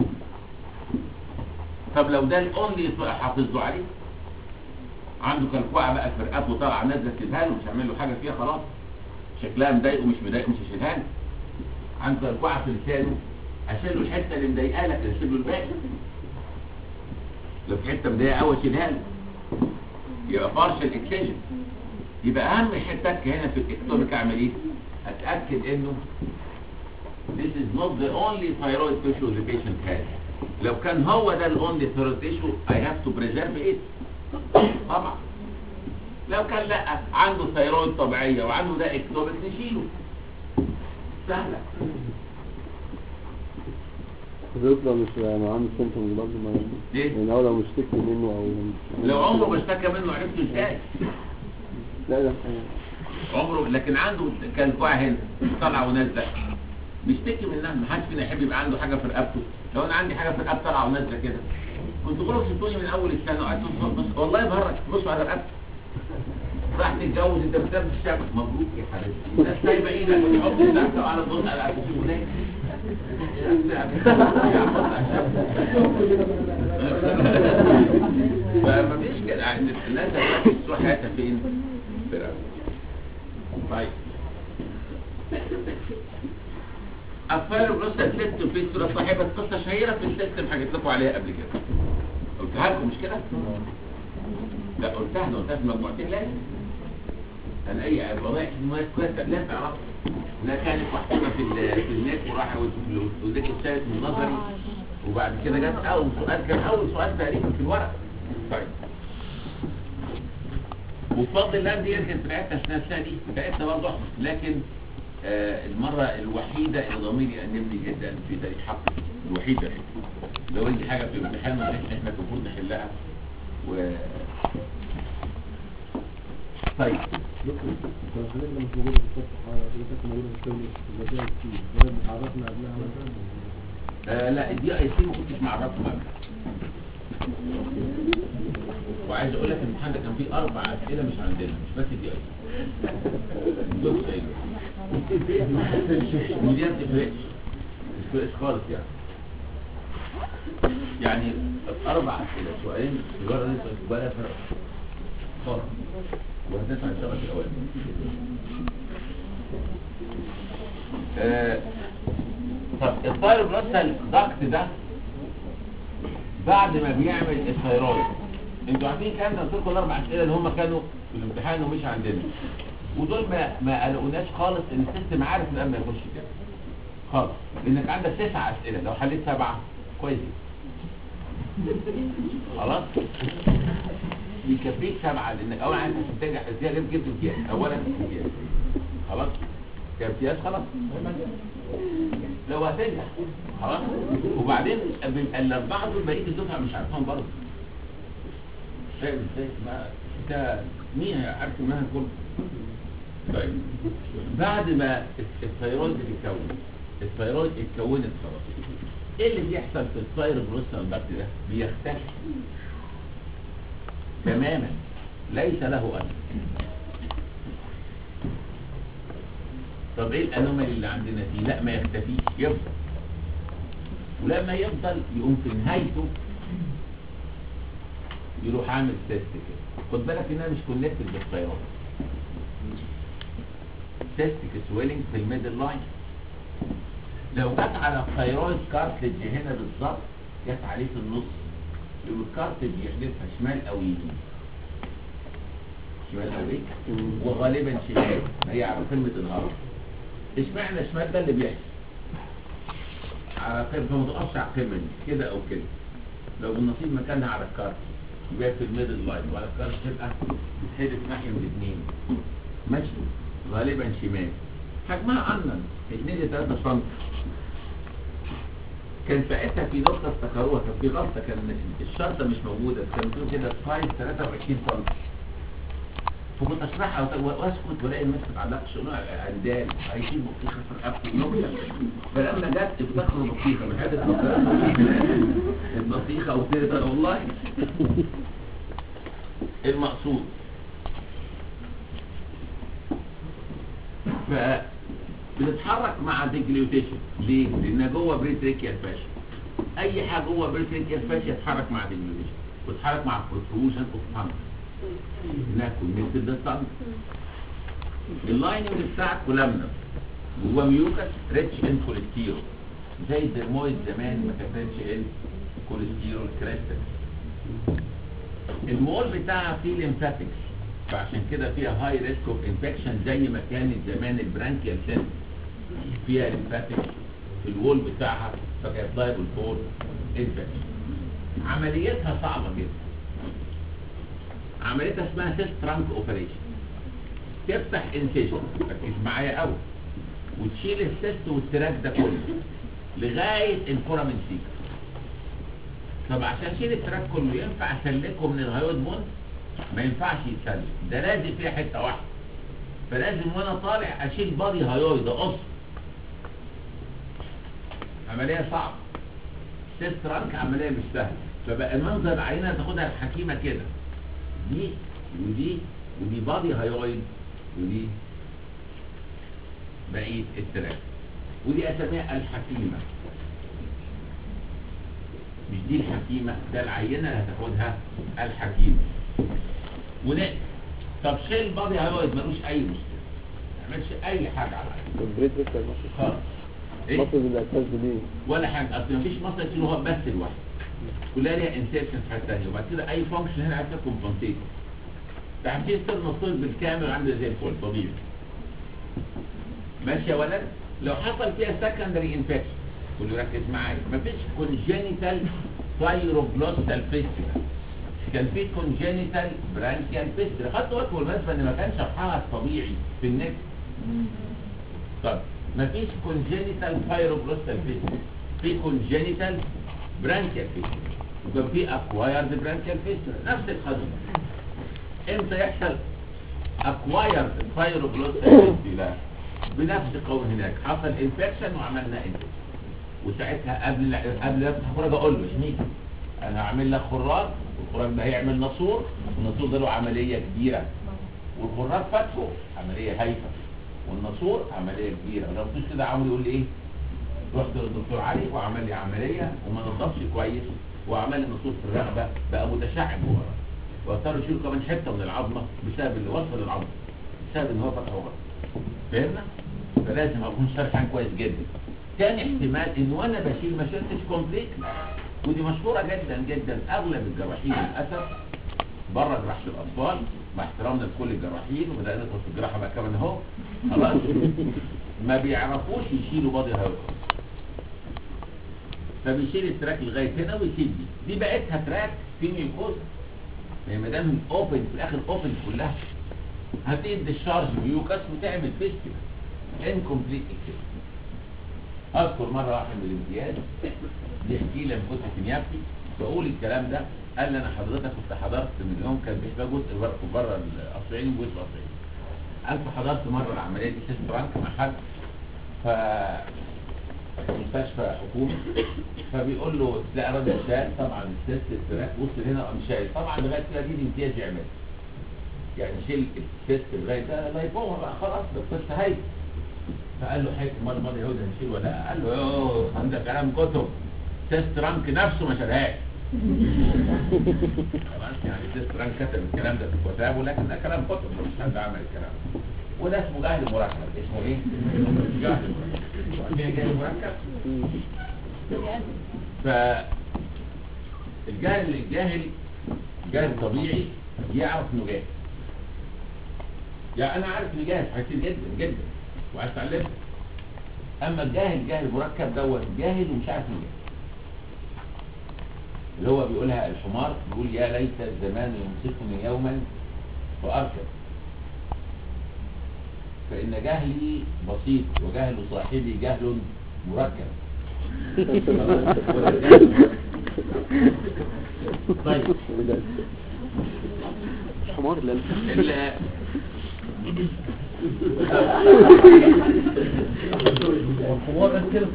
طب لو ده الاونلي حافظه عليه، عنده كلكوعه بقى في رقبته طالعه نازله، اشيلها له، مش هعمل له حاجه فيها خلاص. شكلها مضايقه مش مضايقه مش هشيلها له. عنده كلكوعه في لسانه، اشيل له الحته اللي مضايقاه لك، اشيل له الباقي. لو في حته مضايقه قوي اشيلها له، يبقى بارشل اكسجن. يبقى اهم حته هنا في الاكتوبيك اعمل ايه؟ اتاكد انه this is not the only thyroid tissue the patient has. لو كان هو ده الاونلي thyroid tissue I have to preserve it طبعا. لو كان لا عنده ثيرويد طبيعيه وعنده ده اكتوبيك نشيله، سهله. بيطلع مش يعني عنده سيمتومز برضه ما ليه؟ يعني هو لو مش اشتكي منه او لو عمره ما اشتكى منه عرفته ازاي؟ لا عمره، لكن عنده كلكوعه هنا طالعه ونازله بيشتكي منها. ما حدش فينا يحب يبقى عنده حاجه في رقبته. لو انا عندي حاجه في رقبتي طالعه ونازله كده كنت بقول سبتوني من اول السنه وقعدت بص والله بهرج بصوا على رقبتي. راح تتجوز انت بتلبس الشبك، مبروك يا حبيبتي. الناس سايبه ايدك وتحط الشبكه على الضوء على الشبكه. فما فيش كده، الناس هتركز تروح حياتها فين؟ في رقبتها. طيب الثايروبروستات سيستم في صورة صاحبة قصة شهيرة في السيستم حكيت لكم عليها قبل كده. قلتها لكم مش كده؟ لا قلتها في مجموعتين لازم. أنا أي وضعي حماية كويسة لازم أعرفها. لا كانت محطوطة في النت وراح وذاك الثالث من نظري، وبعد كده جت أول سؤال، كان أول سؤال تقريبا في الورق. طيب وبفضل الله دي يمكن بتاعتنا اثناء السنة دي بتاعتنا برضه، لكن المرة الوحيدة اللي ضميري أنبني جدا في تاريخ حقي، الوحيدة لو دي حاجة في الامتحان احنا المفروض نحلها طيب لا دي اي سي ما كنتش معرفهم قبل. وعايز اقول لك الامتحان ده كان فيه 4 اسئله مش عندنا، مش بس دي اي سي دول سؤالين ودي ما تفرقش خالص يعني 4 اسئله سؤالين مجرد ولا فرق خالص، وهتسمع ان شاء الله في الاول. طب الثايروبلاستال داكت ده بعد ما بيعمل الثيرويد، انتوا عارفين كام؟ قلت لكم ال4 اسئله اللي هم كانوا في الامتحان ومش عندنا، ودول ما قلقوناش خالص ان السيستم عارف من قبل ما يخش كده خالص، لانك عندك 9 اسئله لو حليت 7 كويس خلاص يكفيك 7، لانك اول عايز تنجح ازاي لازم تجيب امتياز. اولا امتياز خلاص كامتياز خلاص لو هتنجح خلاص. وبعدين ال4 دول بقيه الدفعه مش عارفهم برضه. فاهم ازاي؟ ما انت مين عارف انها كله طيب بعد ما الثيرويد الثيرويد اتكونت خلاص، ايه اللي بيحصل في الثايروبروستال داكت ده؟ بيختفي تماما، ليس له اثر. طب ايه الانومالي اللي عندنا فيه؟ لا ما يختفيش، يفضل، ولما يفضل يقوم في نهايته يروح عامل سيست كده. خد بالك انها مش كونكتد بالثيرويد، سيستك سويلنج في الميدل لاين. لو جت على الثيرويد كارتلج هنا بالظبط، جت عليه في النص، يبقى الكارتلج يحدفها شمال او يمين، شمال او يمين، وغالبا شمال، هي على قمه الهرم. اشمعنى الشمال ده اللي بيحصل على قمه، فما تقفش على القمه دي كده او كده. لو بالنصيب مكانها على الكارت يبقى في الميدل لاين، وعلى الكارت تبقى بتحدف ناحيه من الاثنين، ماشي، غالبا شمال. حجمها انن 2-3 سم. كان ساعتها في نقطه افتكروها، كان في غلطه، كان الشرطه مش موجوده، كان بتقول كده سايز 23 سم. فكنت اشرحها واسكت والاقي الناس بتعلق شؤونها على الدال، عايشين بطيخه في الحفل نكته. فلما جت افتكروا بطيخه من حته البطيخه، وابتدت انا والله المقصود. فبتتحرك مع ديجليوتيشن. ليه؟ لان جوه بريتريكيال فاشيا، اي حاجه جوه بريتريكيال فاشيا تتحرك مع ديجليوتيشن، وتتحرك مع بروتروجن اوف تانك، انها كونكتد بالتانك. اللايننج بتاعك كولامنر، جوه ميوكس ريتش ان كوليسترول، زي الدرمويد زمان ما كانت ريتش ان كوليسترول كريستال. المول بتاعها فيه ليمفاتكس، فعشان كده فيها هاي ريسك اوف انفكشن، زي ما كانت زمان البرانكيال سيل فيها ليمفاتكس في الوول بتاعها، فكانت لايبل فور انفكشن. عمليتها صعبه جدا، عمليتها اسمها سيست ترانك اوبريشن. تفتح انسيشن، ركز معايا قوي، وتشيل السيست والتراك ده كله لغايه الفورامين سيكا. طب عشان اشيل التراك كله ينفع اسلكه من الهايود بون؟ ما ينفعش يتسلك، ده لازم فيها حته واحده، فلازم وانا طالع اشيل بادي هايويد اقص. عمليه صعبه، سيست ترانك عمليه مش سهله. فبقى المنظر العينه تاخدها الحكيمه كده، دي ودي ودي بادي هايويد، ودي بقيه التراك، ودي اسميها الحكيمه. مش دي الحكيمه، ده العينه اللي هتاخدها الحكيمه. ونقل. طب شيل بادي هايويد ملوش اي مشكله، ما تعملش اي حاجه على العينه البريد خالص. ايه؟ مصر الاساس دي ولا حاجه، اصل مفيش مصر تشيله هو بس لوحده، كلها ليها انسيرشن في حاجه ثانيه، وبعد كده اي فانكشن هنا عايزها كومبنسيت. تحديد سر النصوص بالكامل عامله زي الفل طبيعي. ماشي يا ولد؟ لو حصل فيها سكندري انفكشن، كله ركز معايا، مفيش كونجينيتال ثايروجلوستال فيستيولا، كان في كونجينيتال برانكيال فيستيولا. خدتوا بالكم بالمناسبه ان ما كانش شرحها الطبيعي في النت. طب مفيش كونجينيتال ثايروجلوستال فيستيولا، في كونجينيتال برانكيال فيستيولا، وكان في اكوايرد برانكيال فيستيولا، نفس القضيه. امتى يحصل اكوايرد ثايروجلوستال فيستيولا؟ بنفس قول هناك، حصل انفكشن وعملنا انفكشن، وساعتها قبل افتح خراج اقول له شميك انا هعمل لك خراج، والخراج ده هيعمل ناسور، والناسور ده له عمليه كبيره، والخراج فتحه عمليه هايفه، والناسور عمليه كبيره. ولو مش كده عمرو يقول لي ايه؟ رحت للدكتور علي وعمل لي عمليه وما نضفش كويس، وعمل لي ناسور في الرقبه، بقى متشعب جوه، واضطروا يشيلوا كمان حته من العظمه بسبب اللي وصل للعظمه، بسبب ان هو فتح غلط. فهمنا؟ فلازم اكون شارحان كويس جدا. تاني احتمال ان وانا بشيل ما شلتش كومبليت، ودي مشهوره جدا جدا. اغلب الجراحين للاسف بره جراحه الاطفال، مع احترامنا لكل الجراحين، وبدانا ندخل في الجراحه بقى كمان اهو، خلاص ما بيعرفوش يشيلوا بادي هايويد، فبيشيل التراك لغايه هنا ويسيب دي بقتها تراك في ميوكوزا. ما دام اوبن في الاخر، اوبن كلها هتدي الشارج ميوكس وتعمل فيستيولا انكمبليت اكسس. اذكر مره واحد من الامتياز بيحكي لي لما كنت في نيابتي، بقول الكلام ده، قال لي انا حضرتك كنت حضرت من يوم كان بيحتاج جزء بره القصرين وجزء قصرين، أنت حضرت مرة العملية دي سيست فرانك مع حد مستشفى حكومي، فبيقول له تلاقي راجل شايل طبعا السيست الفراخ وصل هنا وقام شايل طبعا لغايه كده دي امتياز يعمل يعني شيل السيست لغايه ده لا يفوق بقى خلاص القصه هاي. فقال له حكي المره يهود هنشيل ولا لا؟ قال له يوه عندك كلام كتب، سيست رانك نفسه ما شالهاش. خلاص يعني سيست رانك كتب الكلام ده في كتابه لكن ده كلام كتب مش حد عمل الكلام ده. وده اسمه جهل مركب. اسمه ايه؟ جهل مركب. عارفين جهل مركب؟ الجاهل الطبيعي يعرف انه جاهل. يعني انا عارف اني جاهل كتير جدا جدا وعايز اتعلمها. اما الجاهل مركب دوت جاهل ومش عارف انه جاهل. اللي هو بيقولها الحمار، بيقول يا ليت الزمان يمسكني يوما فاركب فإن جهلي بسيط وجهل صاحبي جهل مركب. طيب حمار لا الحمار كده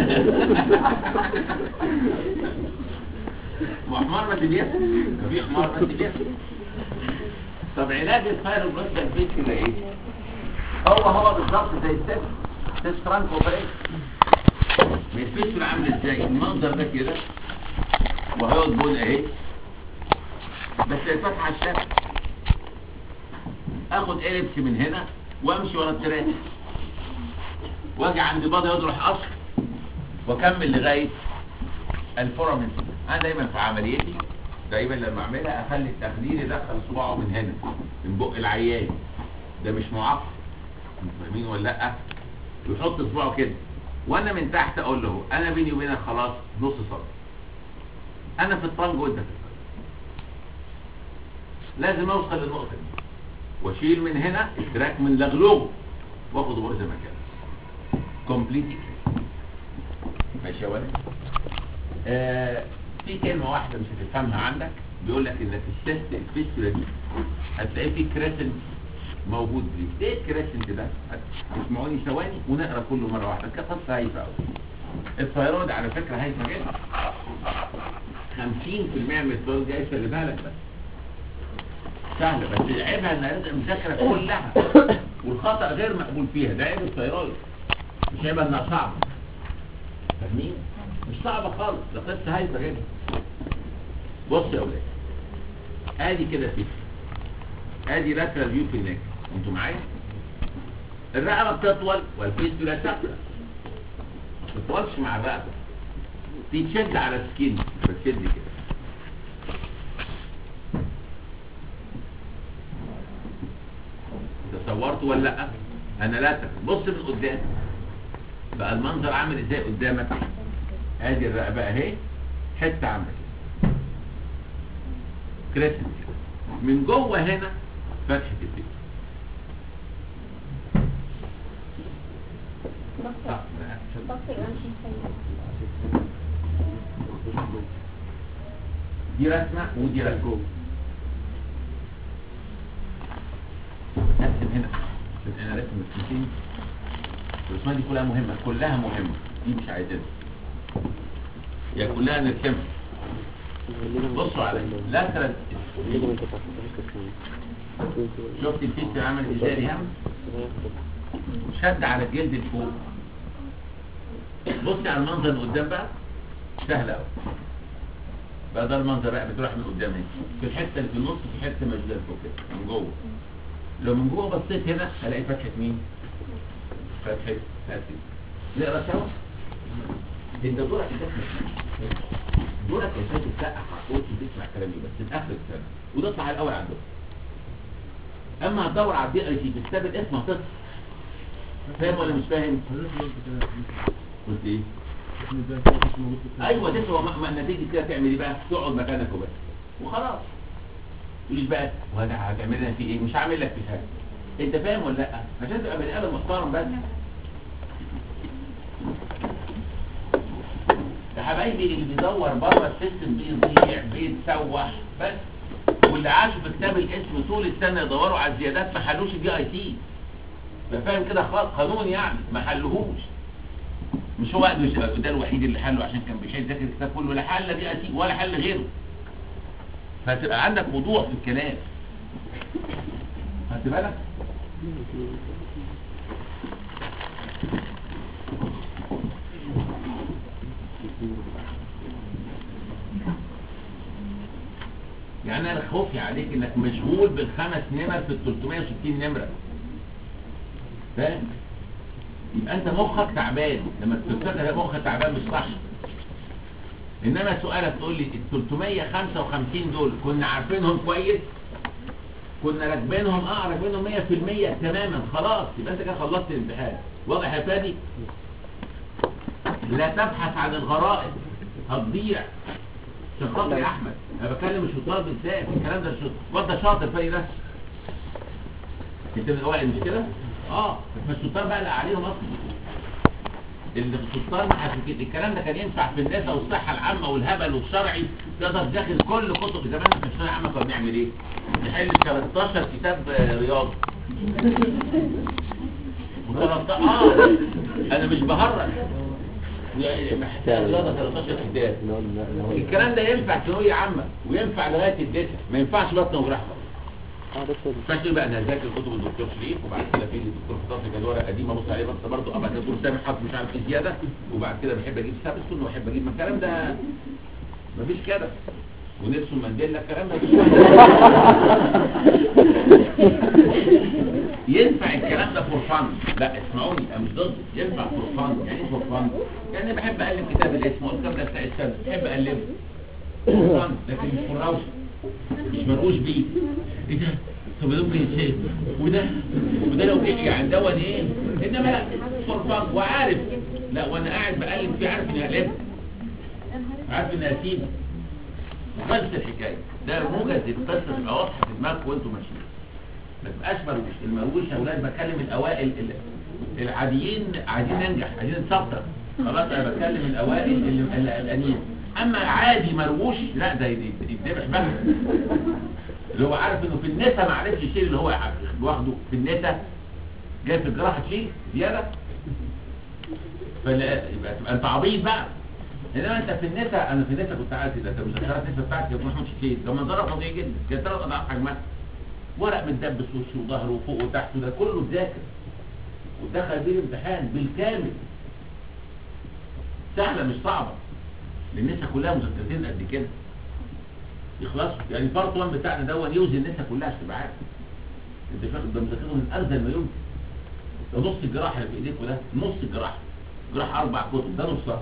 وحمار ما تبيع في حمار ما تبيع. طب علاج الفاير بلوك الفكر ايه؟ هو بالظبط زي التست فرانك اوبريشن. الفيستول عامل ازاي؟ المنظر ده كده وهيقعد بون اهي بس الفتحه على الشكل. اخد اليبس من هنا وامشي ورا التراك واجي عند الباضي اروح اصل واكمل لغايه الفورامين. انا دايما في عمليتي دايما لما اعملها اخلي التخدير يدخل صباعه من هنا من بق العيان. ده مش معقد فاهمين ولا لا؟ ويحط صباعه كده وانا من تحت اقول له انا بيني وبينك خلاص نص سم. انا في الطنج وانت في الطنج. لازم اوصل للنقطه دي واشيل من هنا التراك من لغلوغه واخد غرزه مكانه كومبليتلي. ماشي يا ولد؟ في كلمه واحده مش هتفهمها عندك، بيقول لك ان في الفيستولا دي هتلاقي في كريسنت موجود ليه. ايه الكريسنت ده؟ اسمعوني ثواني ونقرا كله مره واحده كقصه هايفه قوي. الثيرويد على فكره هايفه جدا. 50% من الثيرويد جاي خلي بالك بس سهله، بس عيبها انها لازم مذاكره كلها والخطا غير مقبول فيها. ده عيب الثيرويد، مش عيبها انها صعبه. فاهمين؟ مش صعبه خالص، ده قصه هايفه جدا. بص يا اولاد ادي كده فكره، ادي لاترال فيو في النك. انتوا معايا؟ الرقبه بتطول والفيستولا ثابته. ما تطولش مع الرقبه، تتشد على السكين بتشد كده. تصورت ولا لا؟ انا لاترال. بص من قدام بقى المنظر عامل ازاي قدامك. ادي الرقبه اهي حته عامله كده كريسنت كده. من جوه هنا فتحه البيت. دي رسمه ودي رسمه. ارسم هنا عشان انا رسم رسمتين. الرسمه دي كلها مهمه، كلها مهمه، دي مش عايزينها يا كلها نرسمها. بصوا على لاترال. شفت الفيس عمل ازاي الهم؟ شد على الجلد لفوق. بص على المنظر من قدام بقى سهل قوي. بقى ده المنظر بقى بتروح من قدام هنا في الحته اللي في النص، في حته مشدوده فوق كده من جوه. لو من جوه بصيت هنا هلاقي فتحه مين؟ فتحه هاتي. نقرا سوا. انت دورك دورك يا شايف تسقع قلت تسمع كلامي بس في اخر السنه وتطلع الاول على الدور. اما هتدور على الدي اي تي في كتاب الاسم هتطلع. فاهم ولا مش فاهم؟ قلت ايه؟ ايوه تسوى النتيجه كده تعمل ايه بقى؟ تقعد مكانك وبس وخلاص. تقوليش بقى هتعمل لنا في ايه؟ مش هعمل لك في حاجه. انت فاهم ولا لا؟ عشان تبقى بني ادم محترم بس. يا حبايبي اللي بيدور بره السيستم بيضيع بيتسوح بس. واللي عاشوا في كتاب الاسم طول السنه يدوروا على الزيادات ما حلوش الدي اي تي. فاهم كده خلاص قانون يعني ما حلهوش. مش هو ده الوحيد اللي حله عشان كان بيحل ذاكر الكتاب كله، لا حل دي أتي ولا حل غيره. فتبقى عندك وضوح في الكلام. خدت بالك؟ يعني انا خوفي عليك انك مشغول بالخمس نمر في ال 360 نمره. فاهم؟ يبقى انت مخك تعبان، لما تفتكر مخك تعبان مش صح. انما سؤالك تقول لي ال 355 دول كنا عارفينهم كويس؟ كنا راكبينهم راكبينهم 100% تماما، خلاص يبقى انت كده خلصت الامتحان. واضح يا فادي؟ لا تبحث عن الغرائب هتضيع. عشان خاطر يا احمد انا بكلم الشطار بالذات، الكلام ده وانت شاطر فادي ده. انت من الاوائل مش كده؟ فالشطار بقى لا عليهم اصلا. اللي الشطار محاسبين الكلام ده كان ينفع في النساء والصحه العامه والهبل والشرعي، تقدر تذاكر كل كتب زمان. في الثانويه العامه كنا بنعمل ايه؟ نحل 13 كتاب رياضه. انا مش بهرج. محتاج رياضه 13 كتاب. الكلام ده ينفع ثانويه عامه وينفع لغايه الدسه، ما ينفعش بطن وجراحه. فاكر بقى انا هذاكر كتب الدكتور شريف، وبعد كده في الدكتور فضل كان ورقه قديمه ابص عليها بس برضه ابقى الدكتور سامح حط مش عارف ايه زياده، وبعد كده بحب اجيب سابستون واحب اجيب الكلام ده مفيش كده. ونيلسون مانديلا الكلام ده ينفع الكلام ده فور فن. لا اسمعوني انا مش ضد، ينفع فور فن. يعني ايه فور فن؟ يعني بحب اقلب كتاب الاسم والكتاب ده بتاع السنه بحب اقلبه فور فن، لكن مش فور روشه، مش مرقوش بيه. ايه ده؟ طب ده ممكن يتشيل وده لو جه يعني دوت ايه؟ انما لا فور فن وعارف. لا وانا قاعد بقلب فيه عارف اني هقلبه، عارف اني هسيبه. نفس الحكايه ده موجز القصه تبقى واضحه في دماغكم وانتم ماشيين. ما تبقاش مروش. المروش يا اولاد بكلم الاوائل العاديين عايزين ننجح عايزين نسطر، خلاص انا بتكلم الاوائل اللي قلقانين. اما عادي مروش لا ده يتذبح بقى. اللي هو عارف انه في النسا ما عرفش يشيل اللي هو واخده في النسا، جاي في الجراحه تشيل زياده، فلا يبقى تبقى انت عبيط بقى. انما انت في النسا، انا في النسا كنت عارف ده المذكرات النسا بتاعتي كانت محمود شيل، كان منظرها فظيع جدا، كانت 3 اضعاف حجمها، ورق متدبس وشه وظهره وفوق وتحت وده كله اتذاكر ودخل بيه الامتحان بالكامل. سهله مش صعبه، النسا كلها مذكرتين قد كده يخلصوا. يعني بارت 1 بتاعنا ده يوزن النسا كلها عشان تبقى عارف. انت فاكر ده مذاكرته من ارذل ما يمكن. ده نص الجراحه اللي في ايديكوا ده نص الجراحه، جراحه 4 كتب ده نصها.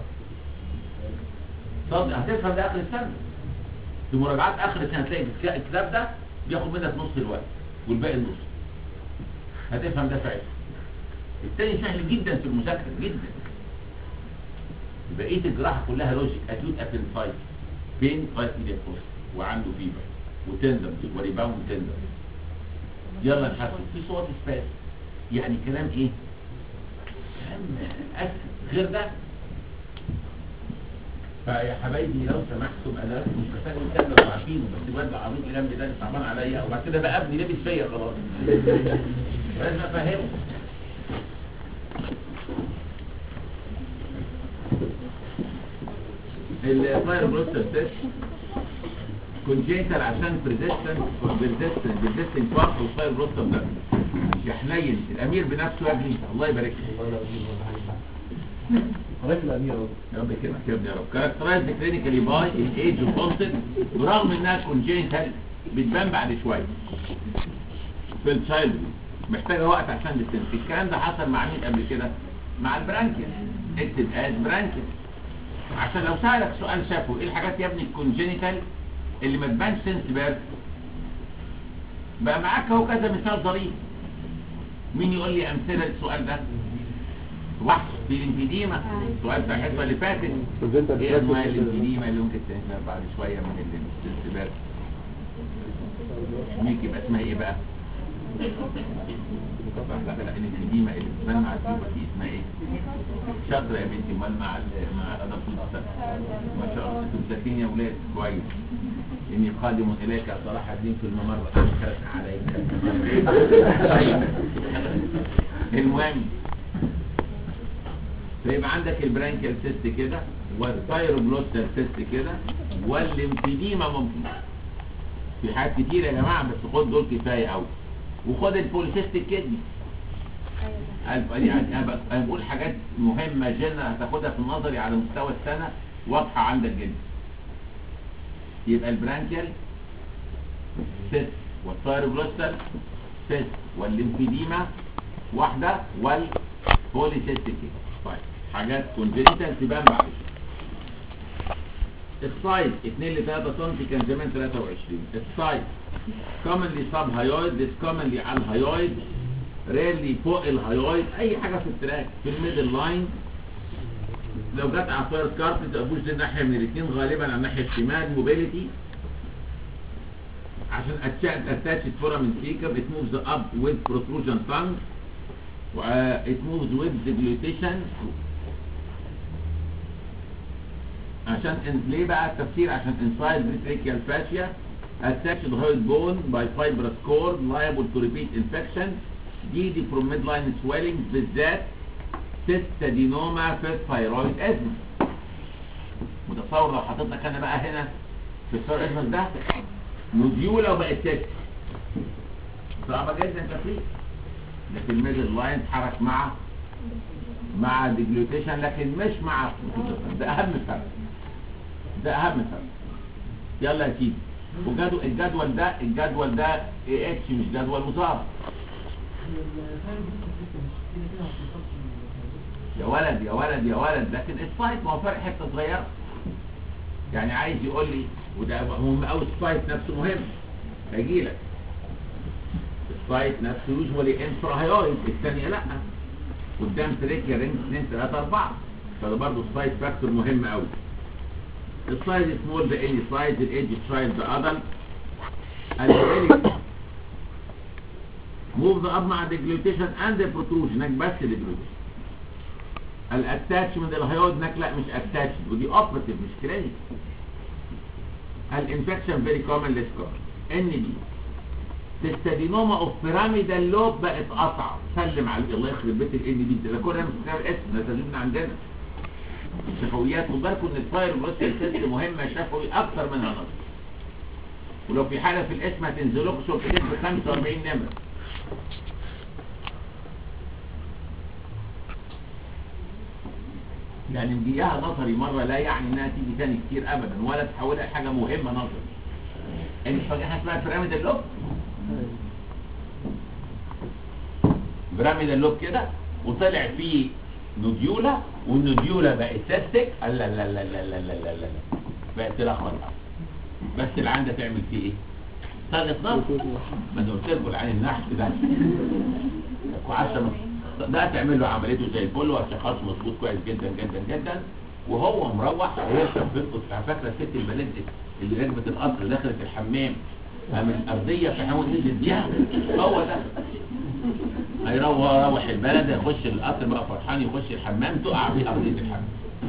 هتفهم ده اخر السنه، في مراجعات اخر السنه هتلاقي الكتاب ده بياخد منك نص الوقت والباقي النص. هتفهم ده فعلا. التاني سهل جدا في المذاكره جدا. بقيه الجراحه كلها لوجيك، اكيوت ابنسايت بين رايت ايديك بوست وعنده فيبر وتندم وريباوند تندم. يلا نحسن في صوت سباس. يعني كلام ايه؟ كلام اسهل غير ده. فيا حبايبي لو سمحتم انا مش محتاج الكلام ده عارفينه، بس الواد عبيط جنبي ده صعبان عليا وبعد كده بقى ابني لبس فيا خلاص. لازم افهمه. الفاير بروستر تيست كونجيتال عشان بريزيستنت فاق والفاير بروستر ده يا حنين. الامير بنفسه يا ابني الله يبارك لك. حضرتك الامير يا رب يكرمك يا ابني يا رب. كاركترايز كلينيكالي باي الايج والكونسبت، برغم انها كونجينيتال بتبان بعد شويه في التشايلد، محتاجه وقت عشان تستنتج. الكلام ده حصل مع مين قبل كده؟ مع البرانكيا. اكتب از برانكيا عشان لو سالك سؤال شافه ايه الحاجات يا ابني الكونجينيتال اللي ما تبانش سنس بيرث. بقى معاك اهو كذا مثال ظريف. مين يقول لي امثله للسؤال ده؟ وحش في الانفيديما، سؤال بتاع الحصه اللي فاتت. ايه انواع الانفيديما اللي ممكن تظهر بعد شويه من الاستباب؟ ميك يبقى اسمها ايه بقى؟ لا الانفيديما اللي بتبان مع التيوبه دي اسمها ايه؟ شاطره يا بنتي. امال مع الادب ما شاء الله انتوا مذاكرين يا ولاد كويس. اني قادم اليك صلاح الدين في الممر خلق عليك. المهم فيبقى عندك البرانكيال سيست كده والثايروجلوسال سيست كده والليمفيديما ممكن. في حاجات كتير يا جماعه بس خد دول كفايه قوي. وخد البوليسيستيك كدني. يعني انا بقول حاجات مهمه جدا هتاخدها في النظري على مستوى السنه واضحه عندك جدا. يبقى البرانكيال سيست والثايروجلوسال سيست والليمفيديما واحده والبوليسيستيك كدني. طيب حاجات كونجنتال تبان بعد السايز 2 ل 3 سم كان زمان 23. السايز commonly sub hyoid this commonly على الهايويد rarely فوق الهايويد اي حاجه في التراك في الميدل لاين. لو جت على الثاير كارت تبقوش دي ناحيه من الاثنين غالبا على الناحيه الشمال موبيليتي عشان attached foramen theca it moves up with protrusion tongue it moves with deglutition. عشان ليه بقى التفسير؟ عشان inside ventricular fascia attached hyoid bone by fibrous cord liable to repeat infection دي from midline swelling بالذات cystadenoma في الثايرويد ازمة. متصور لو حطيت لك انا بقى هنا في الثايرويد ازمة ده نوديولا وبقت سيست صعبة جدا تفريق. لكن الميدل لاين اتحرك مع ديجلوتيشن لكن مش مع ده اهم فرق. ده اهم فرق. يلا يا سيدي. الجدول ده اي اتش مش جدول مصاب. يا ولد يا ولد يا ولد لكن السايت ما هو فرق حته صغيره. يعني عايز يقول لي وده مهم قوي السايت نفسه مهم. هيجي لك السايت نفسه يوجوالي انفرا هايويد الثانيه لا قدام تريكيا رينج 2 3 4 فده برضه السايت فاكتور مهم قوي. السايز سمول ده اني سايز الايدج تشايلد ده ادلت موف ذا اب مع ديجلوتيشن اند بروتروجن هناك بس ديجلوتيشن. الاتاتشمنت الهايويد هناك لا مش اتاتشمنت ودي اوبراتيف مش كلينيك. الانفكشن فيري كومن لسكار ان دي سيستادينوما اوف بيراميدال لوب بقت اصعب. سلم على الله يخرب بيت الان دي ده كلنا مش اسم ده تجيبنا عندنا الشفويات. خد بالكم ان الثايروجلوسال سيست مهمه شفوي اكتر منها نظري. ولو في حاله في الاسم هتنزلوا لكم شوف كده ب 45 نمره. يعني نجيها نظري مره لا يعني انها تيجي تاني كتير ابدا ولا تحولها لحاجه مهمه نظري. انت فاكرها اسمها بيراميدال لوب؟ بيراميدال لوب كده وطلع فيه نوديولا والنوديولا بقت سيستيك لا لا لا لا لا لا لا لا بقت تلخبط. بس العين ده تعمل فيه ايه؟ طلقت نار. ما انا قلت لكم العين النحت ده وعشان ده تعمل له عمليته زي الفل وشخص مظبوط كويس جدا جدا جدا وهو مروح هيركب بيرقص. على فكره الست البنات اللي ركبت القطر دخلت الحمام من الارضيه في حمام نزلت بيها هو ده هيروح البلد يخش القطر بقى فرحان يخش الحمام تقع بيه ارضيه الحمام.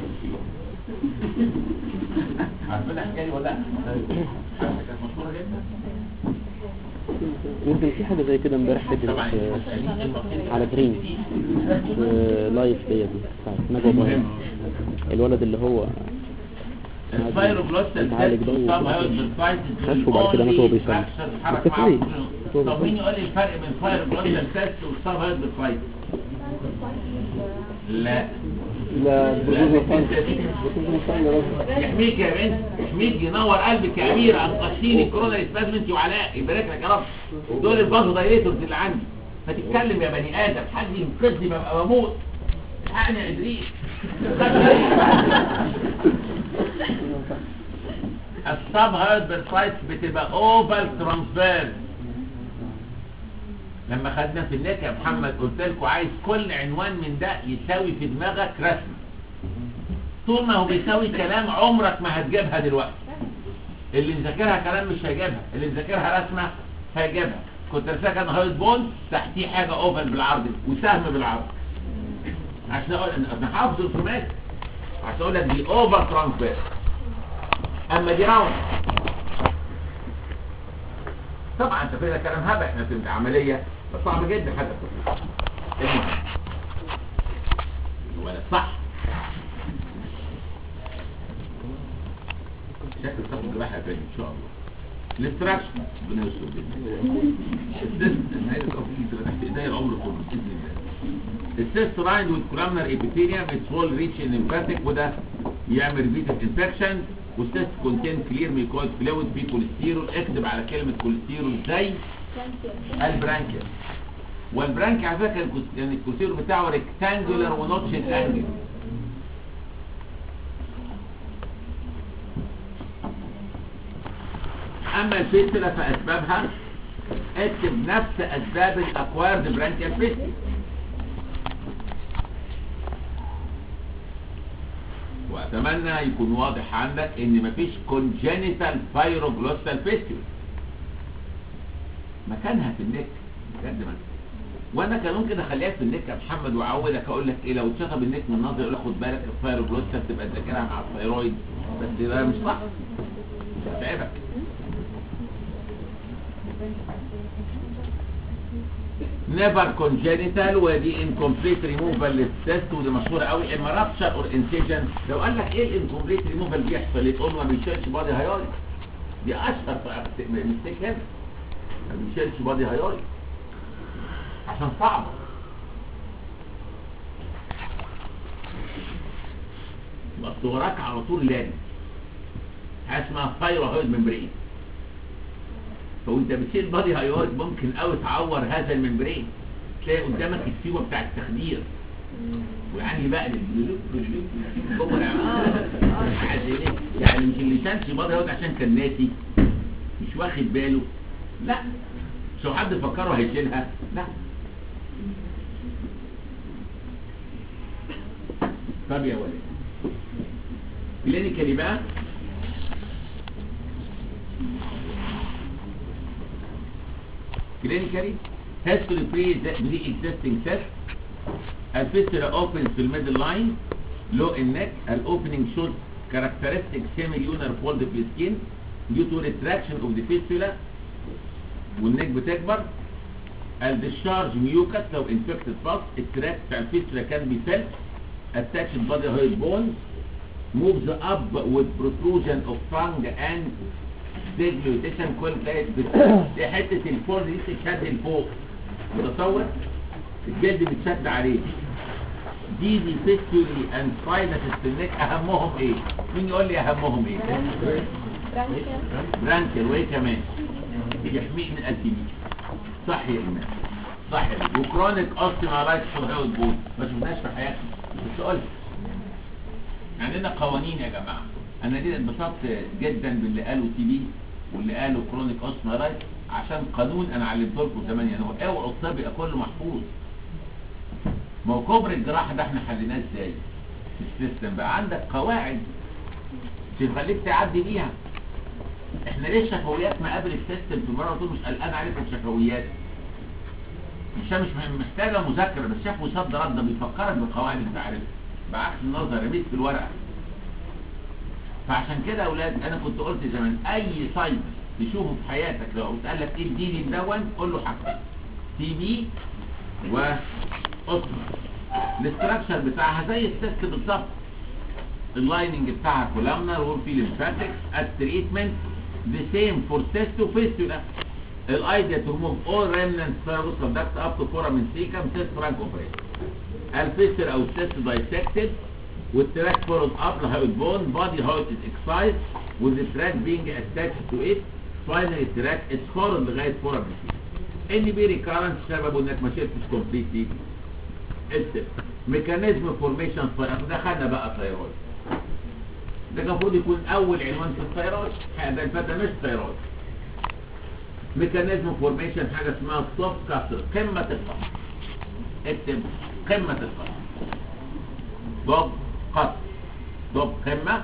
عارفين الحكايه دي ولا لا؟ كانت مشهوره جدا. يمكن في حاجه زي كده امبارح كده على جرين لايف دي بتاعت نجوى الولد اللي هو الثايروجلوسال خف وبعد كده مات وهو بيصلي. طب مين يقول لي الفرق بين الثايروجلوسال سيست والسب هايد بالفايت؟ لا يحميك يا بنت يحميك ينور قلبك يا اميره انقشتيني الكورونا اسبازم انت وعلاء يبارك لك يا رب. دول البازو دايليتورز اللي عندي. فتتكلم يا بني ادم حد ينقذني ببقى بموت. الحقني يا ادريس. السب هايد بالفايت بتبقى اوفال ترانسفيرس. لما خدنا في النت يا محمد قلت لكم عايز كل عنوان من ده يساوي في دماغك رسمه. طول ما هو بيساوي كلام عمرك ما هتجيبها دلوقتي. اللي مذاكرها كلام مش هيجيبها، اللي مذاكرها رسمه هيجيبها. كنت رسمها كان هايد بون تحتيه حاجه اوفال بالعرض وسهم بالعرض. عشان اقول انا حافظ الرسومات عشان اقول لك دي اوفر ترانسفير. اما دي راوند طبعا انت كده كلام هبل. احنا في العمليه بس صعب جدا حتى ولا صح؟ شكل تاخد جراحه تاني ان شاء الله. الاستراكشن ربنا يستر السيست النهايه التوفيق تبقى تحت ايديا العمر كله باذن الله. السيست رايند والكولامنر ايبيثيليوم اتس وول ريتش ليمفاتيك وده يعمل فيتال انفكشن. والسيست كونتين كلير ميكويد فلويد فيه كوليسترول. اكتب على كلمه كوليسترول زي البرانكيا. والبرانكيا على فكره يعني الكوليسترول بتاعه ريكتانجولار ونوتش انجل. اما الفيستولا فاسبابها اكتب نفس اسباب الاكوارد برانكيال فيستولا. واتمنى يكون واضح عندك ان مفيش كونجينيتال فايروجلوستال فيستولا. مكانها في النك بجد ما. وانا كان ممكن اخليها في النك يا محمد واعودك اقول لك ايه لو اتشطب النك من النظر يقول لك خد بالك الفايروجلوستال تبقى تذاكرها مع الثيرويد. بس ده مش صح هتعبك. نيفر كونجينيتال ودي انكمبليت ريموفال للسيست ودي مشهوره قوي. اما رابشر اور انسيجن لو قال لك ايه الانكمبليت ريموفال بيحصل تقول ما بيشيلش بادي هايالي. دي اشهر مستيك هنا ما بيشيلش بادي هايالي عشان صعبه. يبقى وراك على طول لازم حاجه اسمها ثايرويد ممبرين. فوانت بتشيل بادي هايورد ممكن قوي تعور هذا الممبرين. تلاقي قدامك السيوه بتاع التخدير ويعني بقى هو يعني مش اللي شانش بادي هايورد عشان كان ناسي مش واخد باله. لا مش لو حد فكره هيشيلها. لا. طب يا ولد كلينيكالي بقى clinically history pre-existing cyst. الفيستولا opens في الميدل لاين low in neck. الاوبننج shows characteristic semi-lunar fold في السكين due to retraction of the fistula والنك بتكبر. الديscharge mucus لو infected pus. التراك بتاع الفيستولا can be felt attached body head bone moves up with protrusion of tongue and ديجلوتيشن. كل دي حته الفولد دي بتتشد لفوق. متصور الجلد بيتشد عليه. دي فيستولي اند ساينس النك اهمهم ايه؟ مين يقول لي اهمهم ايه؟ برانكيال. وايه كمان؟ يحميك من التي. صح يا ايمان صح. وكرونيك اوستيومالايتس في الهايد بول ما شفناش في حياتنا. مش قلت عندنا قوانين يا جماعه. انا دي اتبسطت جدا باللي قالوا تي بي واللي قالوا كرونيك اوستيومالايتس عشان قانون انا علمته لكم زمان. يعني هو اوعوا الطب يبقى كله محفوظ. ما هو كبر الجراحه ده احنا حليناه ازاي؟ في السيستم بقى عندك قواعد تخليك تعدي بيها. احنا ليه الشفويات ما قبل السيستم في مره طول مش قلقان عليكم الشفويات؟ مش محتاجه مذاكره بس شفوي صد رد بيفكرك بالقواعد اللي انت عارفها بعكس النظر رميت في الورقه. فعشان كده يا اولاد انا كنت قلت زمان اي سايت تشوفه في حياتك لو قلت لك ايه الديلي مدون قول له حاجتين تي بي واوتوما. الاستراكشر بتاعها زي السيست بالظبط. اللايننج بتاعها كولامنر وفي ليمفاتكس. التريتمنت ذا سيم فور سيست وفيستولا. الايديا تو ريموف اول ريمننت سيرفيس كوندكت اب تو فورامين سيكم سيست فرانك اوبريشن. الفيستر او السيست دايسكتد والتراك فورد اب لهايد بون. بادي هايت از اكسايز with the track being attached to it. finally التراك از فورد لغايه فورامين سيكم. ان بي ريكارنس سببه انك ما شلتش كومبليتلي السيست. ميكانيزم فورميشن ده خدنا بقى ثيرويد. ده المفروض يكون اول عنوان في الثيرويد. ده الفتى مش ثيرويد. ميكانيزم فورميشن حاجه اسمها سوفت كاسر قمه القصر. اكتب قمه القصر. ضب قصر ضب قمه.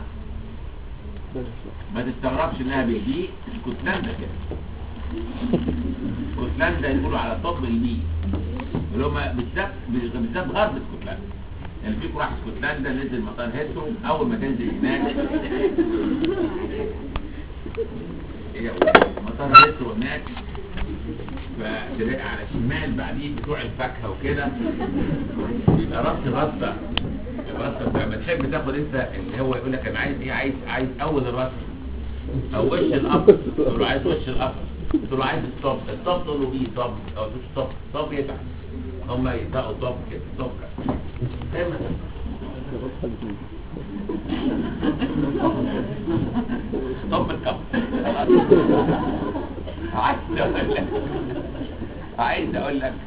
ما تستغربش انها بالبي. اسكتلندا كده. اسكتلندا يقولوا على طب البي اللي هم بالذات غرب اسكتلندا. يعني فيكم راح اسكتلندا نزل مطار هيثرو. اول ما تنزل هناك ايه مطار هيثرو هناك فتلاقي على الشمال بعدين بتوع الفاكهه وكده بيبقى رص رصه. الرصه لما تحب تاخد انت اللي هو يقول لك انا عايز ايه، عايز اول الرصه او وش القفص، تقول له عايز وش القفص، تقول له عايز الطب تقول له ايه طب او تقول طب يتعب، هم يدقوا طب كده طب دايما طب الكف. عايز اقول لك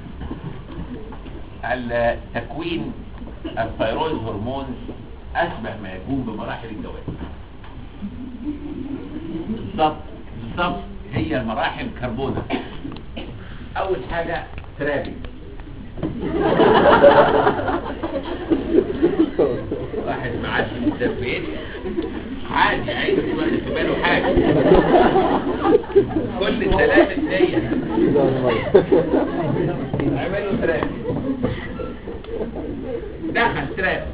التكوين الثيرويد هرمون اشبه ما يكون بمراحل الجواز بالظبط. هي مراحل كربونة. اول حاجة ترابي، واحد معاش في البيت عادي عايز يواخد في باله حاجة، كل سلامة نية عملوا تراب، دخل تراب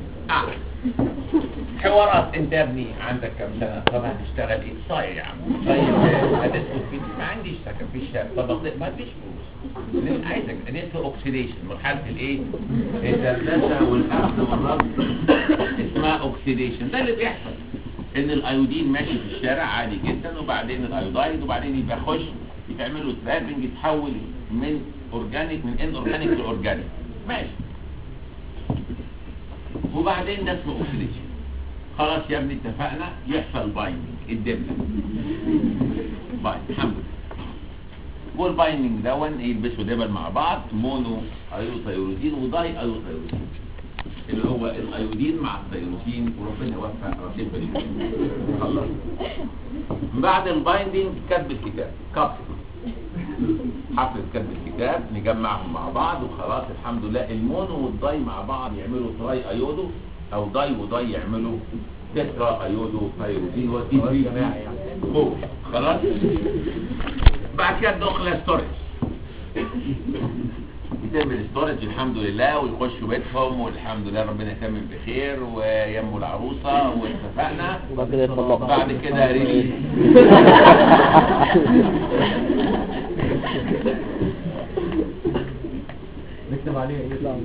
حوارات. انت يا ابني عندك كم سنة؟ طب هتشتغل ايه؟ صايع يا عم. طيب هتسكت فين؟ ما عنديش سكن في الشارع. طب ما فيش فلوس. عايزك نقص اوكسيديشن، مرحلة الايه؟ الدردشة والاخذ والرد اسمها اوكسيديشن. ده اللي بيحصل ان الايودين ماشي في الشارع عادي جدا، وبعدين الايودايد، وبعدين يبقى يخش يتعمل له ترابنج، يتحول من اورجانيك من ان اورجانيك لاورجانيك ماشي، وبعدين ده اسمه اوكسيديشن. خلاص يا ابني اتفقنا، يحصل بايندنج الدبله بايند الحمد لله. والبايندنج دون يلبسوا دبل مع بعض، مونو ايوثيروزين وداي ايوثيروزين اللي هو الايودين مع الثيروزين، وربنا يوفق رصيد بالله. خلاص بعد البايندنج كتب الكتاب حفله كتب الكتاب، نجمعهم مع بعض وخلاص الحمد لله. المونو والداي مع بعض يعملوا تراي ايودو، او داي وداي يعملوا تترا ايودو ثيروزين وتي جماعي فوق. خلاص بعد كده دخل ستورج، يتم الاستورج الحمد لله، ويخشوا بيتهم والحمد لله ربنا يتمم بخير، ويموا العروسه واتفقنا. بعد كده ريليز نكتب عليها ايه؟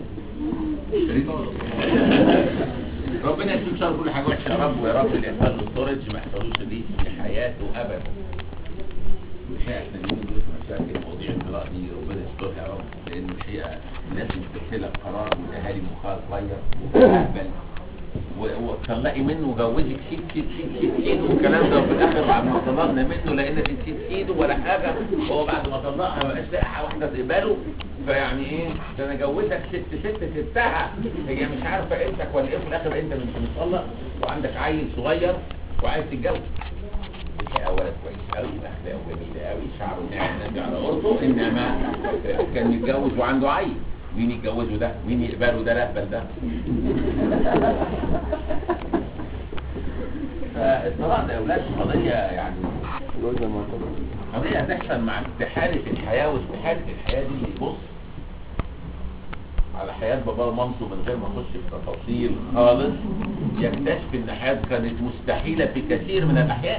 ربنا يكتب شر كل حاجه وحشه يا رب، ويا رب اللي يحصل له ستورج ما يحصلوش ليه في حياته ابدا. الحقيقه احنا اليومين دول في مشاكل مواضيع الطلاق دي ربنا يسترها يا رب، لان الحقيقه الناس مستسهله القرار، والاهالي مخها صغير وهبل، وطلقي منه وجوزك سيد والكلام ده، وفي الاخر بعد ما طلقنا منه لقينا في سيد ولا حاجه، وهو بعد ما طلقها ما بقاش لاقي واحده تقبله. فيعني ايه ده انا جوزك ست سبتها هي مش عارفه قيمتك ولا ايه، في الاخر انت مش مطلق وعندك عيل صغير وعايز تتجوز. الحقيقه ولد كويس قوي، اخلاقه جميله قوي، شعره ناعم على عرضه، انما كان متجوز وعنده عيل. مين يتجوزه ده؟ مين يقبله ده؟ لا بل ده. فالطلاق ده يا اولاد قضيه يعني قضيه هتحصل مع استحاله الحياه، واستحاله الحياه دي بص على حياه بابا ومامته من غير ما اخش في تفاصيل خالص، يكتشف ان حياته كانت مستحيله في كثير من الاحيان.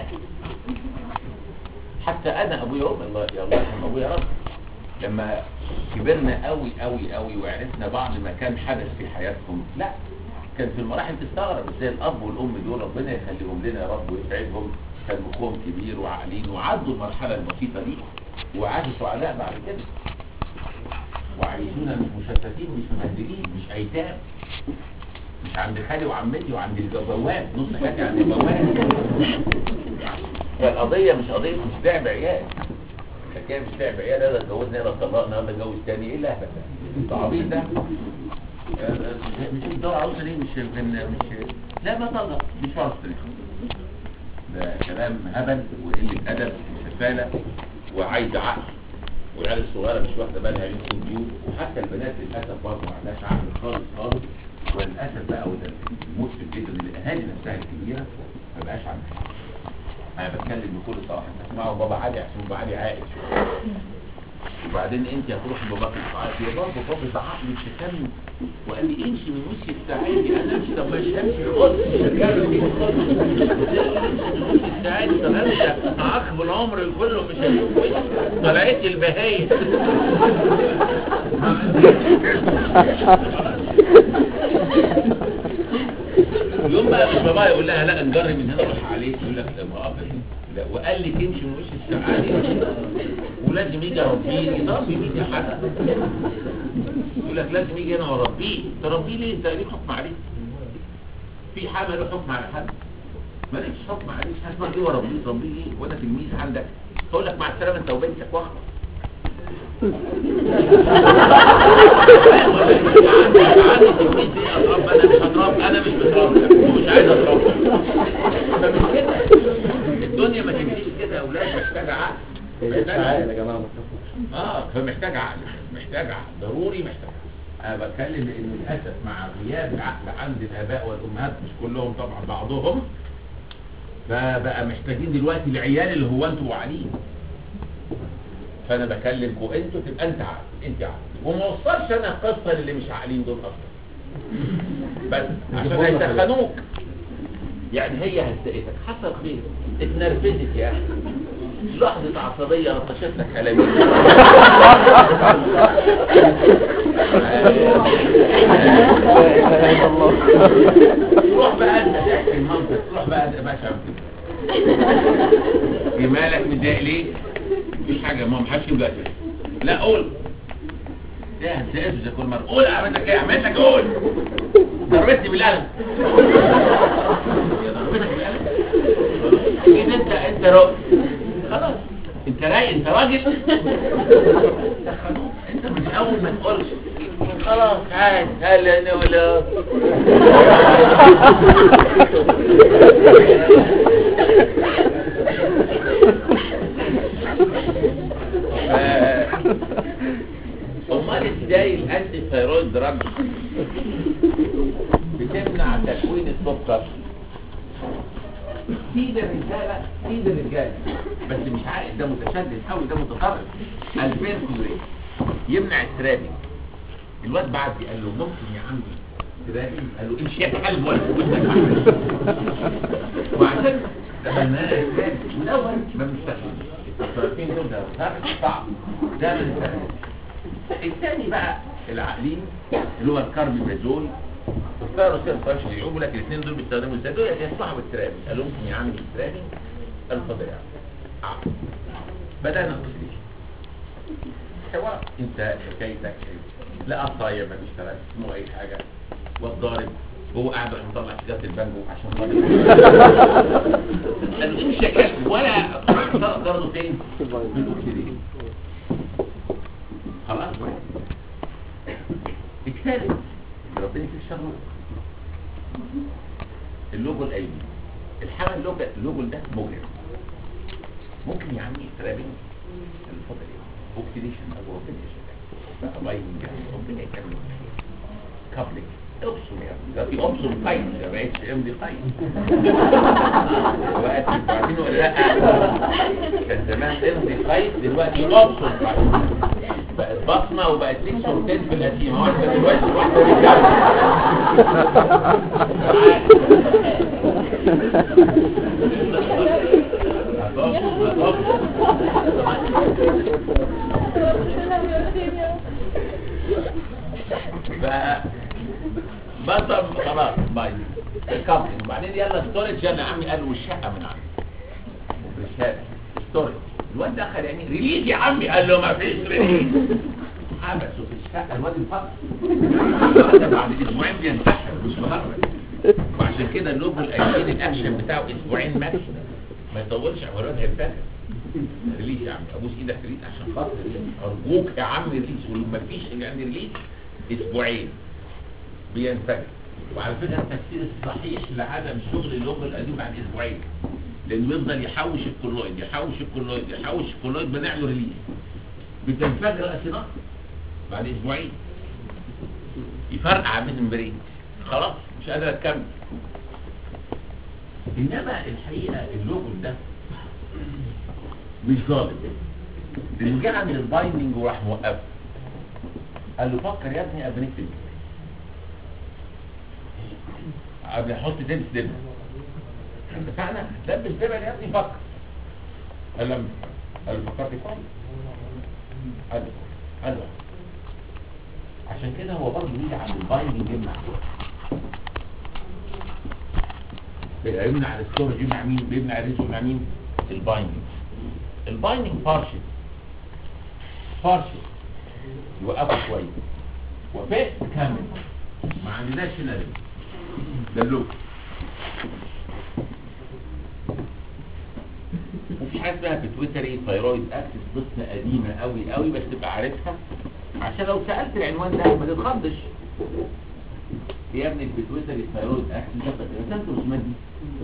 حتى انا ابويا وامي الله يرحم ابويا رب، لما كبرنا قوي قوي قوي وعرفنا بعض ما كان حدث في حياتهم، لا كان في المراحل تستغرب ازاي الاب والام دول ربنا يخليهم لنا يا رب ويسعدهم، كان مخهم كبير وعاقلين وعدوا المرحله البسيطه دي وعاشوا سعداء بعد كده، وعايشين مش مشتتين مش مهددين مش ايتام، مش عند خالي وعمتي وعند البواب، نص حياتي عند البواب. فالقضيه مش قضيه مش لعب عيال، الحكايه مش لعب عيال، يلا اتجوزنا يلا طلقنا يلا اتجوز تاني، ايه الهبل ده؟ التعبيط ده مش بتدور عروسه ليه؟ مش لا ما طلق مش فرصه، ده كلام هبل وقله ادب وسفاله وعايز عقل، والعيال الصغيره مش واخده بالها يمكن بيوت، وحتى البنات للاسف برضه ما عندهاش عقل خالص. وللاسف بقى وده المشكل جدا ان الاهالي نفسها الكبيره ما بقاش عندها حق. انا بتكلم بكل صراحه، تسمعوا بابا علي عشان بابا علي عاقل شويه، وبعدين انت هتروح لباباك تعيط يا بابا، بابا زعق لي شتمني وقال لي امشي من وشي السعادي. انا امشي؟ طب مش همشي خد رجالي السعادي. طب انت عقب العمر كله مش هشوف وشي، طلعت البهايم. يوم بقى مش بابا يقول لها لا نجري من هنا روح عليك، يقول لك لا وقال لي تمشي من وش السعادي ولازم يجي اربيه. يضربي مين يا حاج؟ يقول لك لازم يجي هنا واربيه. تربيه ليه؟ انت ليه حكم عليه؟ في حاجه له حكم على حد؟ مالكش حكم عليه. هسمع ايه واربيه؟ تربيه ايه وانا تلميذ عندك؟ تقول لك مع السلامه انت وبنتك واحده. عندي تلميذ ايه اضرب؟ انا مش هضرب، انا مش متربي ومش عايز اضرب. فمش كده الدنيا، ما تمشيش كده يا اولاد. محتاجه عقل. محتاج عقل يا جماعه. فمحتاج عقل، محتاج عقل ضروري، محتاج عقل. انا بتكلم لان للاسف مع غياب العقل عند الاباء والامهات، مش كلهم طبعا، بعضهم، فبقى محتاجين دلوقتي العيال اللي هو انتوا وعليه. فانا بكلمكم انتوا تبقى انت عقل، انت عقل، وما وصلش انا قصه للي مش عاقلين دول اصلا، بس عشان هيسخنوك. يعني هي هزقتك، حصل خير، اتنرفزت يا اخي، لحظة عصبية رطشت لك قلمين. روح بقى انت تحكي المنطق، روح بقى يا باشا مالك متضايق ليه؟ مفيش حاجة، ما محدش يبقى لا قول. ايه هتزقف زي كل مرة؟ قول عملتك ايه؟ عملتك قول. ضربتني بالقلم. ضربتك بالقلم؟ كده انت راجل. خلاص انت رايق، انت راجل. انت من اول ما تقولش خلاص عاد هلا انا ولا امال ازاي الانتي ثايرويد دراج بتمنع تكوين السكر؟ سيد الرجاله، سيد الرجاله، بس مش عارف ده متشدد قوي، ده متطرف. البيركولري يمنع الترابي. الواد بعد قال له ممكن يا عمي ترابي؟ قال له امشي يا كلب ولا وعشان لما الترابي والاول ما بنشتغلش الطرفين دول، ده صعب، ده من الترابي. الثاني بقى العقلين اللي هو الكاربيبازول اختاروا سير فرش اليوم، لكن الاثنين دول بيستخدموا ازاي؟ دول يصلحوا بالترابي. قالوا ممكن يعمل الترابي الفضيعه. بدأنا نقصدش حوار. انت حكايتك لا الطاير ما بيشتغلش مو اي حاجه، والضارب هو قاعد مطلع سجاده البانجو عشان خاطر قالوا ايه مش كلب ولا ضربه فين؟ بالاكسجين. خلاص بقى. الثالث ربنا في الشغل اللوجو الايمن. الحمل اللوجو ده مجرم، ممكن يعمل ترابين الفضل اوكسيديشن او اوكسيديشن بايندنج، ربنا يكمل كابلينج. ابصم يا ابني، ده في ابصم قايد، ما بقتش ام دي قايد. دلوقتي عارفين ولا لا؟ كان زمان ام دي قايد، دلوقتي ابصم قايد، بقت بصمه وبقت ليك صورتين في القديمه، واحده دلوقتي واحده رجاله. بطل خلاص باي الكابتن. وبعدين يلا ستورج، يلا يا عمي. قالوا الشقه من عندي الشقه ستورج. الواد دخل يعني ريليز يا عمي، قال له ما فيش ريليز. حبسوا في الشقه الواد انفصل. بعد اسبوعين بينتحر مش بهرج. وعشان كده اللوجو الاكيد الاكشن بتاعه اسبوعين ماكس، ما يطولش. الواد هينتحر. ريليز يا عم، ابوس ايدك ريليز عشان خاطر ارجوك يا عم ريليز. ولما فيش يعني ريليز اسبوعين بينفجر. وعلى فكره التفسير الصحيح لعدم شغل اللوجو القديم بعد اسبوعين، لانه يفضل يحوش الكولويد يحوش الكولويد يحوش الكولويد، بنعمل ريليز بتنفجر الاسيدات بعد اسبوعين، يفرقع من المبريد، خلاص مش قادر تكمل. انما الحقيقه اللوجو ده مش ظالم، لانه جه عند البايندنج وراح موقفه. قال له فكر يا ابني قبل نكتب قبل احط دبس. اتفقنا؟ دبس دبل يا ابني فكر. قال له فكرت كويس. قال له عشان كده هو برضه بيجي عند البايندنج يمنع الستورج، يمنع مين؟ بيمنع الريسك، يمنع مين؟ البايندنج بارشل يوقفه كويس وفاء تكمل. ما عندناش هنا ده اللوك. وفي حاجه اسمها بيتويتري ثايرويد اكسس، قصه قديمه قوي بس تبقى عارفها عشان لو سالت العنوان ده ما تتخضش. يا ابني البيتويتري ثايرويد اكسس ده رسمته الرسومات دي.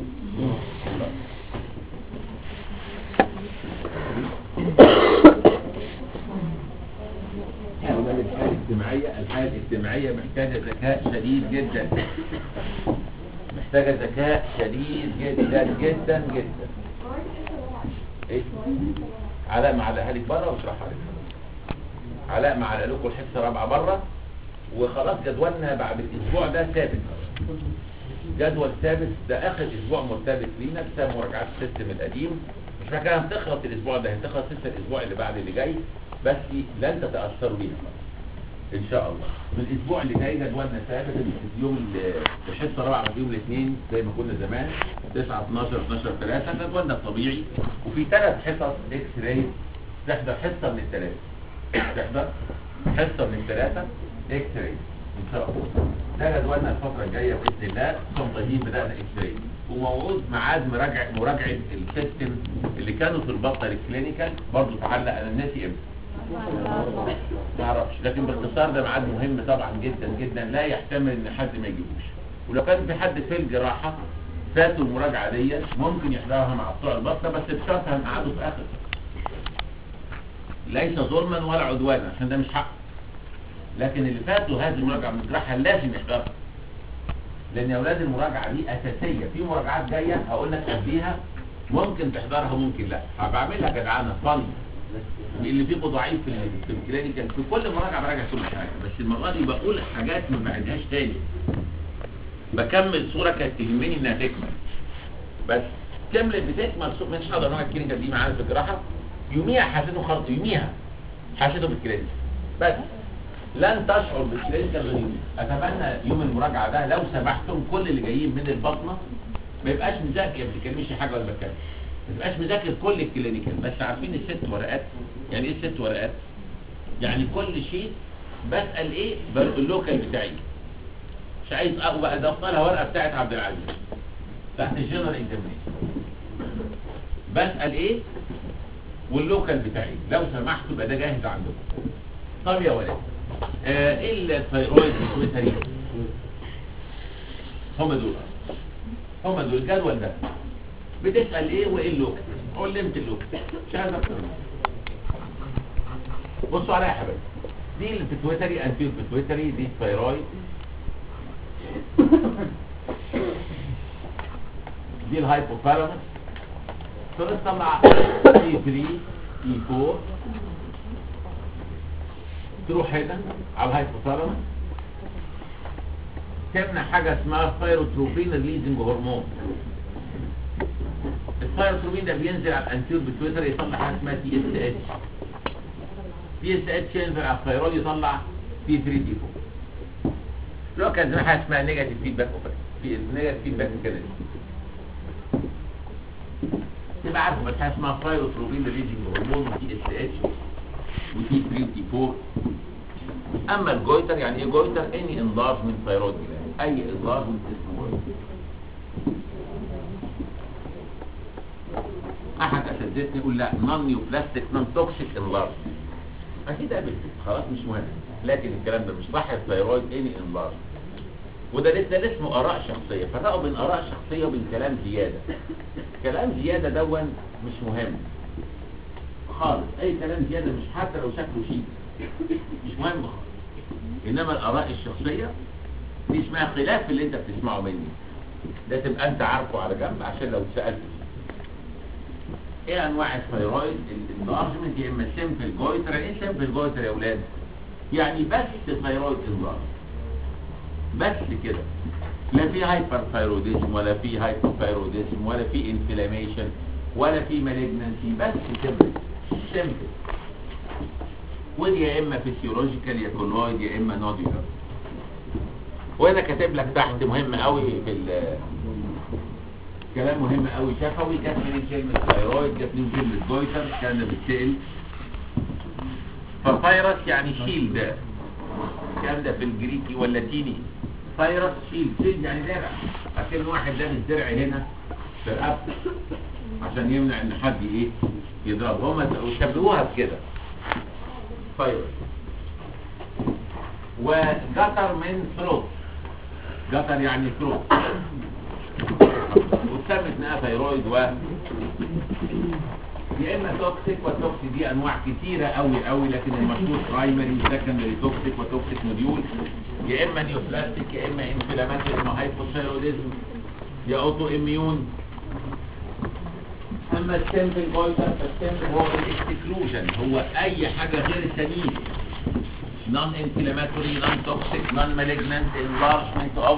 الحالة الاجتماعية محتاجة ذكاء شديد جدا، محتاجة ذكاء شديد جدا جدا جدا. ايه؟ علاء معلقها لك بره واشرحها لك. علاء معلق لكم الحصة رابعة بره، وخلاص جدولنا بعد الاسبوع ده ثابت. جدول ثابت ده اخر اسبوع مرتبط لينا بسبب مراجعات السيستم القديم. مش فاكر هتخلص الاسبوع ده، هتخلص لسه الاسبوع اللي بعد اللي جاي، بس لن تتاثروا بيها ان شاء الله. في الاسبوع اللي جاي جدولنا ثابت، يوم الحصه الرابعه في يوم الاثنين زي ما كنا زمان 9 12 12 3 جدولنا الطبيعي. وفي 3 حصص اكس راي، تحضر حصه من الثلاثه، تحضر حصه من الثلاثه اكس راي ان شاء الله. ده جدولنا الفتره الجايه باذن الله. انتم طيبين بدانا اكس راي، وموعود ميعاد مراجعه السيستم اللي كانوا في البطنه الكلينيكال برضه تعلق. انا ناسي امتى ما اعرفش، لكن باختصار ده ميعاد مهم طبعا جدا جدا، لا يحتمل ان حد ما يجيبوش. ولو كان في حد في الجراحه فاتوا المراجعه دي ممكن يحضرها مع بتوع البطنه، بس بشرط هنقعدوا في اخر، ليس ظلما ولا عدوانا عشان ده مش حق. لكن اللي فاتوا هذه المراجعه من الجراحه لازم يحضرها، لان يا اولاد المراجعه دي اساسيه. في مراجعات جايه هقول لك قبليها ممكن تحضرها وممكن لا، هبعملها جدعانه فن اللي فيه ضعيف في الكلينيكال. في كل مراجعه براجع كل حاجه، بس المره دي بقول حاجات ما بعدهاش تاني، بكمل صوره كانت تهمني انها تكمل، بس كملت بتكمل. مش هقدر نوع الكلينيكال دي معانا في الجراحه يوميها حسيته خلط، يوميها حسيته بالكلينيكال، بس لن تشعر بالكلينيكال غير يوميها. اتمنى يوم المراجعه ده لو سمحتم كل اللي جايين من البطنه ما يبقاش مذاكر، ما بتتكلمش حاجه ولا بتكلم، ما تبقاش مذاكر كل الكلينيكال، بس عارفين الست ورقات. يعني ايه الست ورقات؟ يعني كل شيء بسال ايه اللوكال بتاعي، مش عايز بقى اضيف لها ورقه بتاعت عبد العزيز تحت الجنرال اكزامينشن، بسال ايه واللوكال بتاعي لو سمحتوا يبقى ده جاهز عندكم. طب يا ولاد ايه الثايرويد بيتويتري؟ هم دول الجدول ده بتسال ايه وايه اللوكال. علمت اللوكال مش عايز اكتر. بصوا عليها يا حبايبي، دي البيتويتري انتير بيتويتري، دي الثايرويد، دي الهايبوثالاموس. تطلع E3 E4 تروح هنا على الهايبوثالاموس تمنع حاجه اسمها ثايروتروبين ريليزنج هرمون. الثايروتروبين ده بينزل على الانتير بيتويتري يطلع حاجه اسمها TSH. TSH ينزل على الثايرويد يطلع T3 T4. لو كان زي حاجه اسمها نيجاتيف فيدباك نيجاتيف فيدباك كده تبقى عارف بس حاجه اسمها ثايروتروبين ريليزنج هرمون وTSH وT3 وT4. اما الجويتر يعني ايه جويتر؟ اني انلارجمنت ثايرويد جلاند، اي انلارجمنت اسمه جويتر. احد اساتذتنا يقول لا نون نيوبلاستيك نون توكسيك انلارجمنت، اكيد قابلت خلاص مش مهم، لكن الكلام ده مش صح. الثايرويد اني انلارجمنت، وده لسه اسمه اراء شخصيه. فرقوا بين اراء شخصيه وبين كلام زياده. كلام زياده دون مش مهم خالص، اي كلام زياده مش حتى لو شكله شيك مش مهم خالص. انما الاراء الشخصيه دي اسمها خلاف اللي انت بتسمعه مني، ده تبقى انت عارفه على جنب عشان لو سالت. ايه انواع الثيرويد؟ الانلارجمنت يا اما سمبل جويتر. ايه سمبل جويتر يا اولاد؟ يعني بس ثيرويد انلارج، بس كده، لا في هايبر ثيروديزم ولا في هايبوثيروديزم ولا في انفلاميشن ولا في مالجنسي، بس كده سمبل. ودي يا اما فيسيولوجيكال يا كولويد يا اما نوديولار. وانا كاتب لك تحت مهم قوي في كلام مهم قوي شفوي، جت من كلمه ثيرويد، جت من كلمه جويتر، كان بتسال. ففيروس يعني شيلد، الكلام ده في الجريكي واللاتيني. فيروس شيلد يعني درع، اكن واحد لابس درع هنا في رقبته عشان يمنع ان حد ايه يضربه. هم شبهوها بكده فيروس. وجتر من ثروت، جتر يعني ثروت، وسمت انها ثيرويد. و يا اما توكسيك وتوكسيك، دي انواع كتيره قوي قوي، لكن المشهور برايمري وسكندري توكسيك وتوكسيك نوديول، يا اما نيوبلاستيك يا اما انفلاماتوري يا اما هايبوثيروديزم يا اوتو اميون. اما السمبل جويتر فالسمبل هو الاكسكلوجن، هو اي حاجه غير السليم، نون انفلاماتوري نون توكسيك نون مالجنانت انلارجمنت اوف.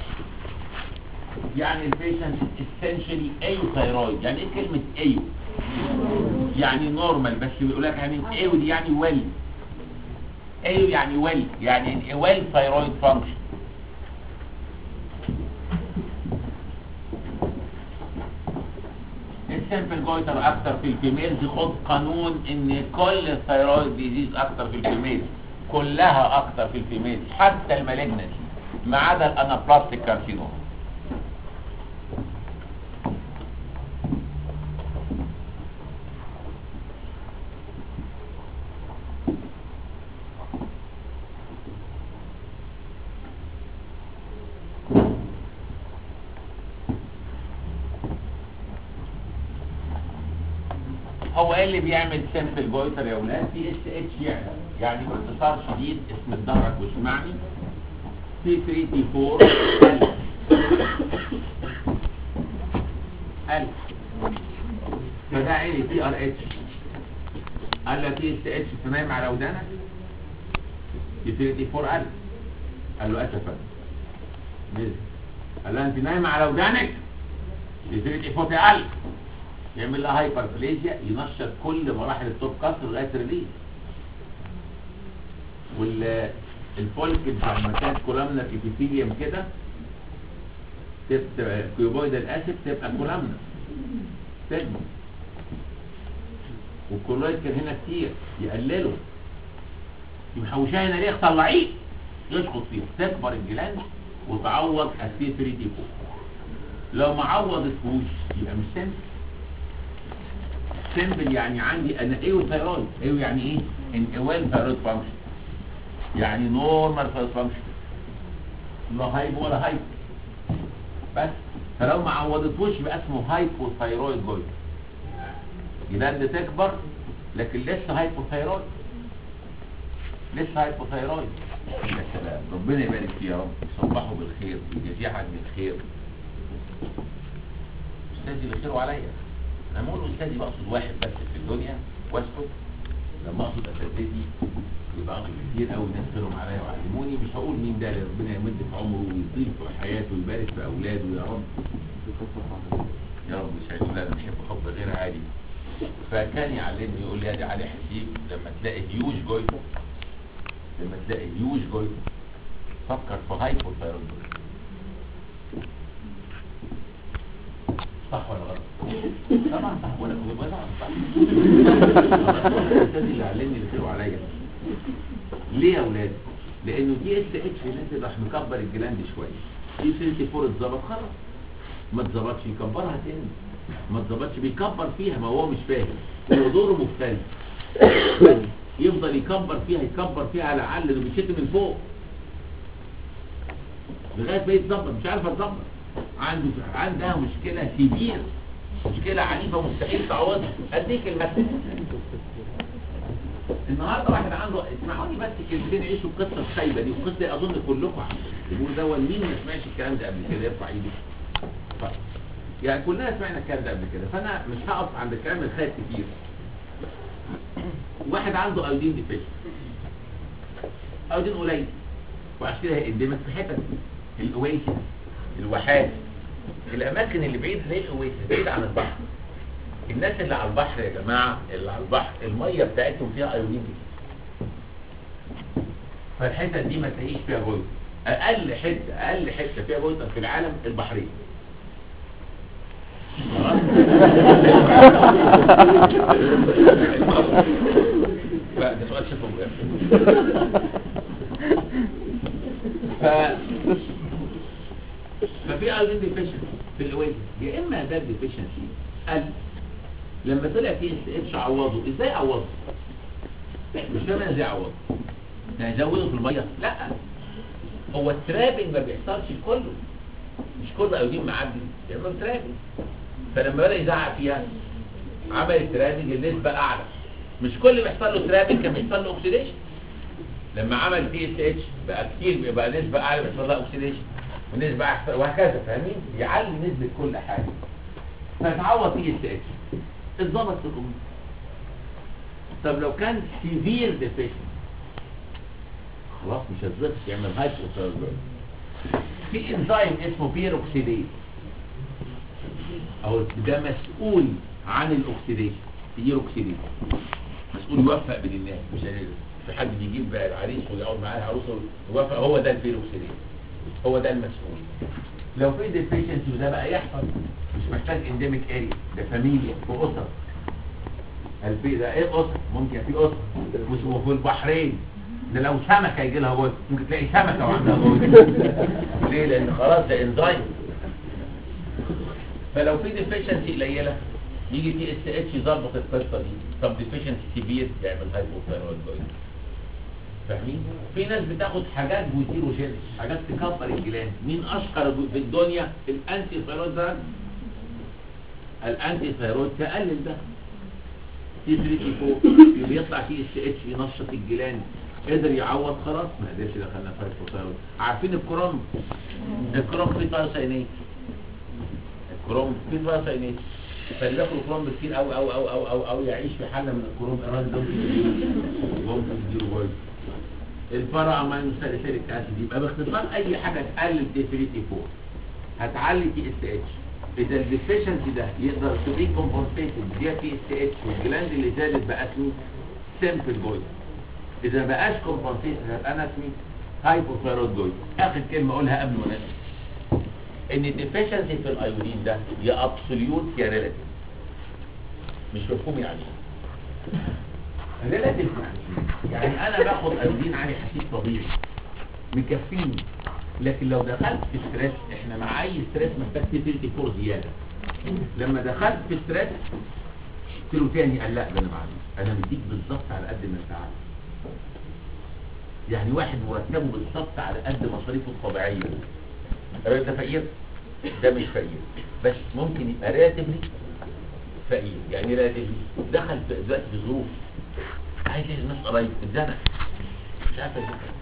يعني البيشنت اسينشالي ايو ثيرويد. يعني ايه كلمه ايو؟ يعني نورمال، بس بيقول لك يعني ايو دي يعني ويل. ايو يعني ويل، يعني ويل ثيرويد فانكشن. السمبل جويتر اكتر في الفيميلز. خد قانون ان كل الثيرويد ديزيز اكتر في الفيميلز، كلها اكتر في الفيميلز، حتى المالجنسي ما عدا الانابلاستيك كارسينوما. هو ايه اللي بيعمل سمبل جويتر يا ولاد؟ في اس اتش يعني باختصار شديد اسم الظهرك واسمعني. تي 3 تي 4 ال فده عيني تي ار اتش. قال له تي اس اتش تنام على ودانك، تي 3 تي 4 قال له اسفا. قال له انت نايم على ودانك، تي 3 تي 4 قال يعمل لها هايبربليزيا، ينشط كل مراحل التوب كاست لغايه ريليز. والفولك بتاع مكان كولامنا ابيثيليوم كده تبقى كيوبويدال اسيد، تبقى كولامنا تكبر. والكولويد كان هنا كتير يقلله، محوشاه هنا ليه؟ طلعيه يشخص فيها، تكبر الجلاند وتعوض السي 3 تي 4. لو ما عوضتهوش يبقى مش سمبل. سمبل يعني عندي انا ايو ثيرويد. ايو يعني ايه؟ ان ويل ثيرويد فانكشن، يعني نورمال ثيرويد فانكشن، لا هايبو ولا هايبو بس. فلو ما عوضتوش يبقى اسمه هايبو ثيرويد جويتر، جلاند تكبر لكن لسه هايبو ثيرويد، لسه هايبو ثيرويد. يا سلام، ربنا يبارك فيه يا رب، يصبحه بالخير ويجزيه حد بالخير. استاذي بخيره عليا. انا بقول استاذي بقصد واحد بس في الدنيا واسكت، لما اقصد اساتذتي يبقى اقصد كتير قوي ناس خيرهم عليا وعلموني. مش هقول مين ده، ربنا يمد في عمره ويطيل في حياته ويبارك في اولاده يا رب. يا رب يسعده. لا انا بحب حب غير عادي. فكان يعلمني يقول لي يا دي علي حسيب، لما تلاقي هيوج جويتر، لما تلاقي هيوج جويتر فكر في هايبوثايرويد. صح ولا غلط؟ طبعا صح. ولا صح. الاستاذ اللي علمني اللي خيره عليا. ليه يا اولاد؟ لانه دي اس اتش نازل راح مكبر الجلاند شويه. دي 34 اتظبط خلاص، ما اتظبطش يكبرها تاني، ما اتظبطش بيكبر فيها. ما هو مش فاهم، هو دوره مختلف. يفضل يكبر فيها يكبر فيها على الاقل انه بيشد من فوق لغايه ما يتظبط. مش عارف اتظبط، عندها مشكله كبيره، مشكله عنيفه مستحيل تعوضها. اديك المثل. النهارده واحد عنده، اسمعوني بس كلمتين عيشوا القصه الخايبه دي، والقصه اظن كلكم عارفين. الجمهور ده مين ما سمعش الكلام ده قبل كده يرفع ايده. يعني كلنا سمعنا الكلام ده قبل كده، فانا مش هقف عند الكلام الخايف كتير. واحد عنده ايودين ديفيشن، ايودين قليل، وعشان كده هيقدمك في حتت الاويسيس، الواحات، الاماكن اللي بعيد زي الاويسيس، بعيد عن البحر. الناس اللي على البحر يا جماعه، اللي على البحر الميه بتاعتهم فيها ايودين كتير، فالحتت دي ما تلاقيش فيها جويتر. اقل حته فيها جويتر في العالم البحريه. لا ده سؤال شفوي بجد. ففي ايودين ديفيشنسي في الاويسيس، يا اما ده ديفيشنسي قل لما طلع فيه اتش عوضه. ازاي عوضه؟ مش فاهم ازاي عوضه. يعني زوده في الميه؟ لا، هو الترابنج ما بيحصلش كله، مش كله ايودين معدي، يعمل ترابنج. فلما بدا يزعق فيها عمل الترابنج النسبه اعلى. مش كل ما يحصل له ترابنج كان بيحصل له اوكسيديشن. لما عمل تي اس اتش بقى كتير، بقى نسبه اعلى بيحصل لها اوكسيديشن، ونسبه احسن، وهكذا. فاهمين؟ يعلي نسبه كل حاجه. فتعوض تي اس اتش اتظبط في الامور. طب لو كان سيفير ديفيشن خلاص مش هتظبط، يعمل هايبوثايرويد. في انزيم اسمه بيروكسيديز، او ده مسؤول عن الاكسيديشن. بيروكسيديز مسؤول يوفق بين الناس، مش في حد بيجيب بقى العريس ويقعد معاه العروسه ويوفق، هو ده البيروكسيديز، هو ده المسؤول. لو في ديفيشنسي وده بقى يحصل، مش محتاج انديميك اريا، ده فاميليا واسر. ده ايه اسر؟ ممكن في اسر وفي البحرين ده لو سمكه يجي لها جوز، ممكن تلاقي سمكه وعندها جوز. ليه؟ لان خلاص ده انزيم. فلو في ديفيشنسي قليله يجي تي اس اتش يظبط القصه دي. طب ديفيشنسي كبير يعمل هايبوثايرويد جويد. فاهمين؟ في ناس بتاخد حاجات بوتيروجينيك، حاجات تكبر الجلاند. مين اشهر في الدنيا؟ الانتي ثايرويد دراج. الانتي ثايرويد تقلل ده تي 3 تي 4 بيطلع تي اس اتش ينشط الجلاند. قدر يعوض خلاص، ما قدرش دخلنا في هايبوثايرويد. عارفين الكروم؟ الكروم فيه ثايروسينيز، الكروم فيه ثايروسينيز. فاللي بياكل كروم كتير قوي قوي قوي قوي قوي قوي يعيش في حاله من الكروم. الراجل ده ممكن يديله جويد. البارا امينو ساليسيليك اسيد. يبقى باختصار اي حاجه تقلل تي 3 تي 4 هتعلي تي اس اتش. اذا الديفيشنسي ده يقدر تو بي كومبنسيتد فيها تي اس اتش، والجلاند اللي زادت بقى اسمه سيمبل جويد. اذا ما بقاش كومبنسيتد هيبقى انا اسمي هايبوثايرويد جويد. اخر كلمه اقولها قبل ما ننسى، ان الديفيشنسي في الايودين ده يا ابسوليوت يا ريلاتيف. مش مفهوم يعني ريلاتيف. يعني انا باخد ايودين عالي حسيب طبيعي مكفيني، لكن لو دخلت في ستريس، احنا مع اي ستريس محتاج تي 4 زياده. لما دخلت في ستريس قلت له تاني قال لا ده انا بعمل، انا مديك بالظبط على قد ما انت عايز. يعني واحد مرتبه بالظبط على قد مصاريفه الطبيعيه. ده فقير؟ ده مش فقير، بس ممكن يبقى راتبلي فقير. يعني راتبلي دخل دلوقتي في ظروف عايز الناس قريب اتزنق، مش عارف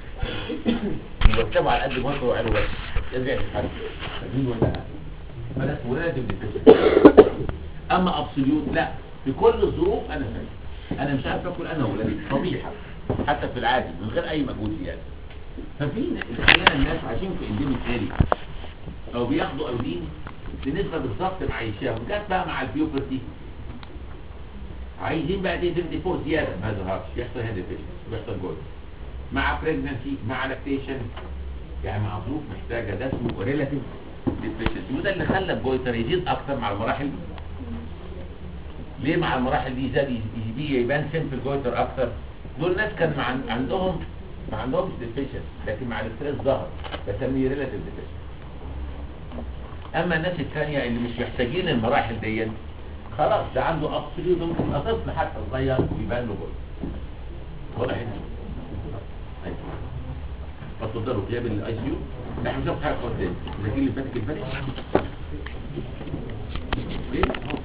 مرتبه على قد مصر وعيله بس يرجع يتحرك. فاهمين ولا لا؟ فده اسمه راتبلي فقير. اما ابسوليوت لا، في كل الظروف انا فقير، انا مش عارف اكل انا وولادي طبيعي حتى في العادي من غير اي مجهود زياده. ففي احيانا الناس عايشين في انديميك اريا او بياخدوا ايودين بنسبه بالظبط معيشاهم، جت بقى مع البيوبرتي عايزين بقى دي 4 زياده، ما ظهرش يحصل هيد ديفيشن، يحصل جوز مع بريجنسي مع لاكتيشن، يعني مع ظروف محتاجه. ده اسمه ريلاتيف ديفيشنسي، وده اللي خلى الجويتر يزيد اكتر مع المراحل دي. ليه مع المراحل دي زاد يبان سيمبل جويتر اكتر؟ دول ناس كان عندهم ما عندهمش ديفيشن، لكن مع الاستريس ظهر، بسميه ريلاتيف ديفيشن. اما الناس الثانيه اللي مش محتاجين المراحل دي خلاص ده عنده ابسوليوت، ممكن يبقى طفل حتى صغير ويبان له جوه. واضح هنا؟ ايوه. اتفضلوا غياب الاي سي يو. احنا مش هناخد حاجه قدام، لكن اللي فاتك ايه؟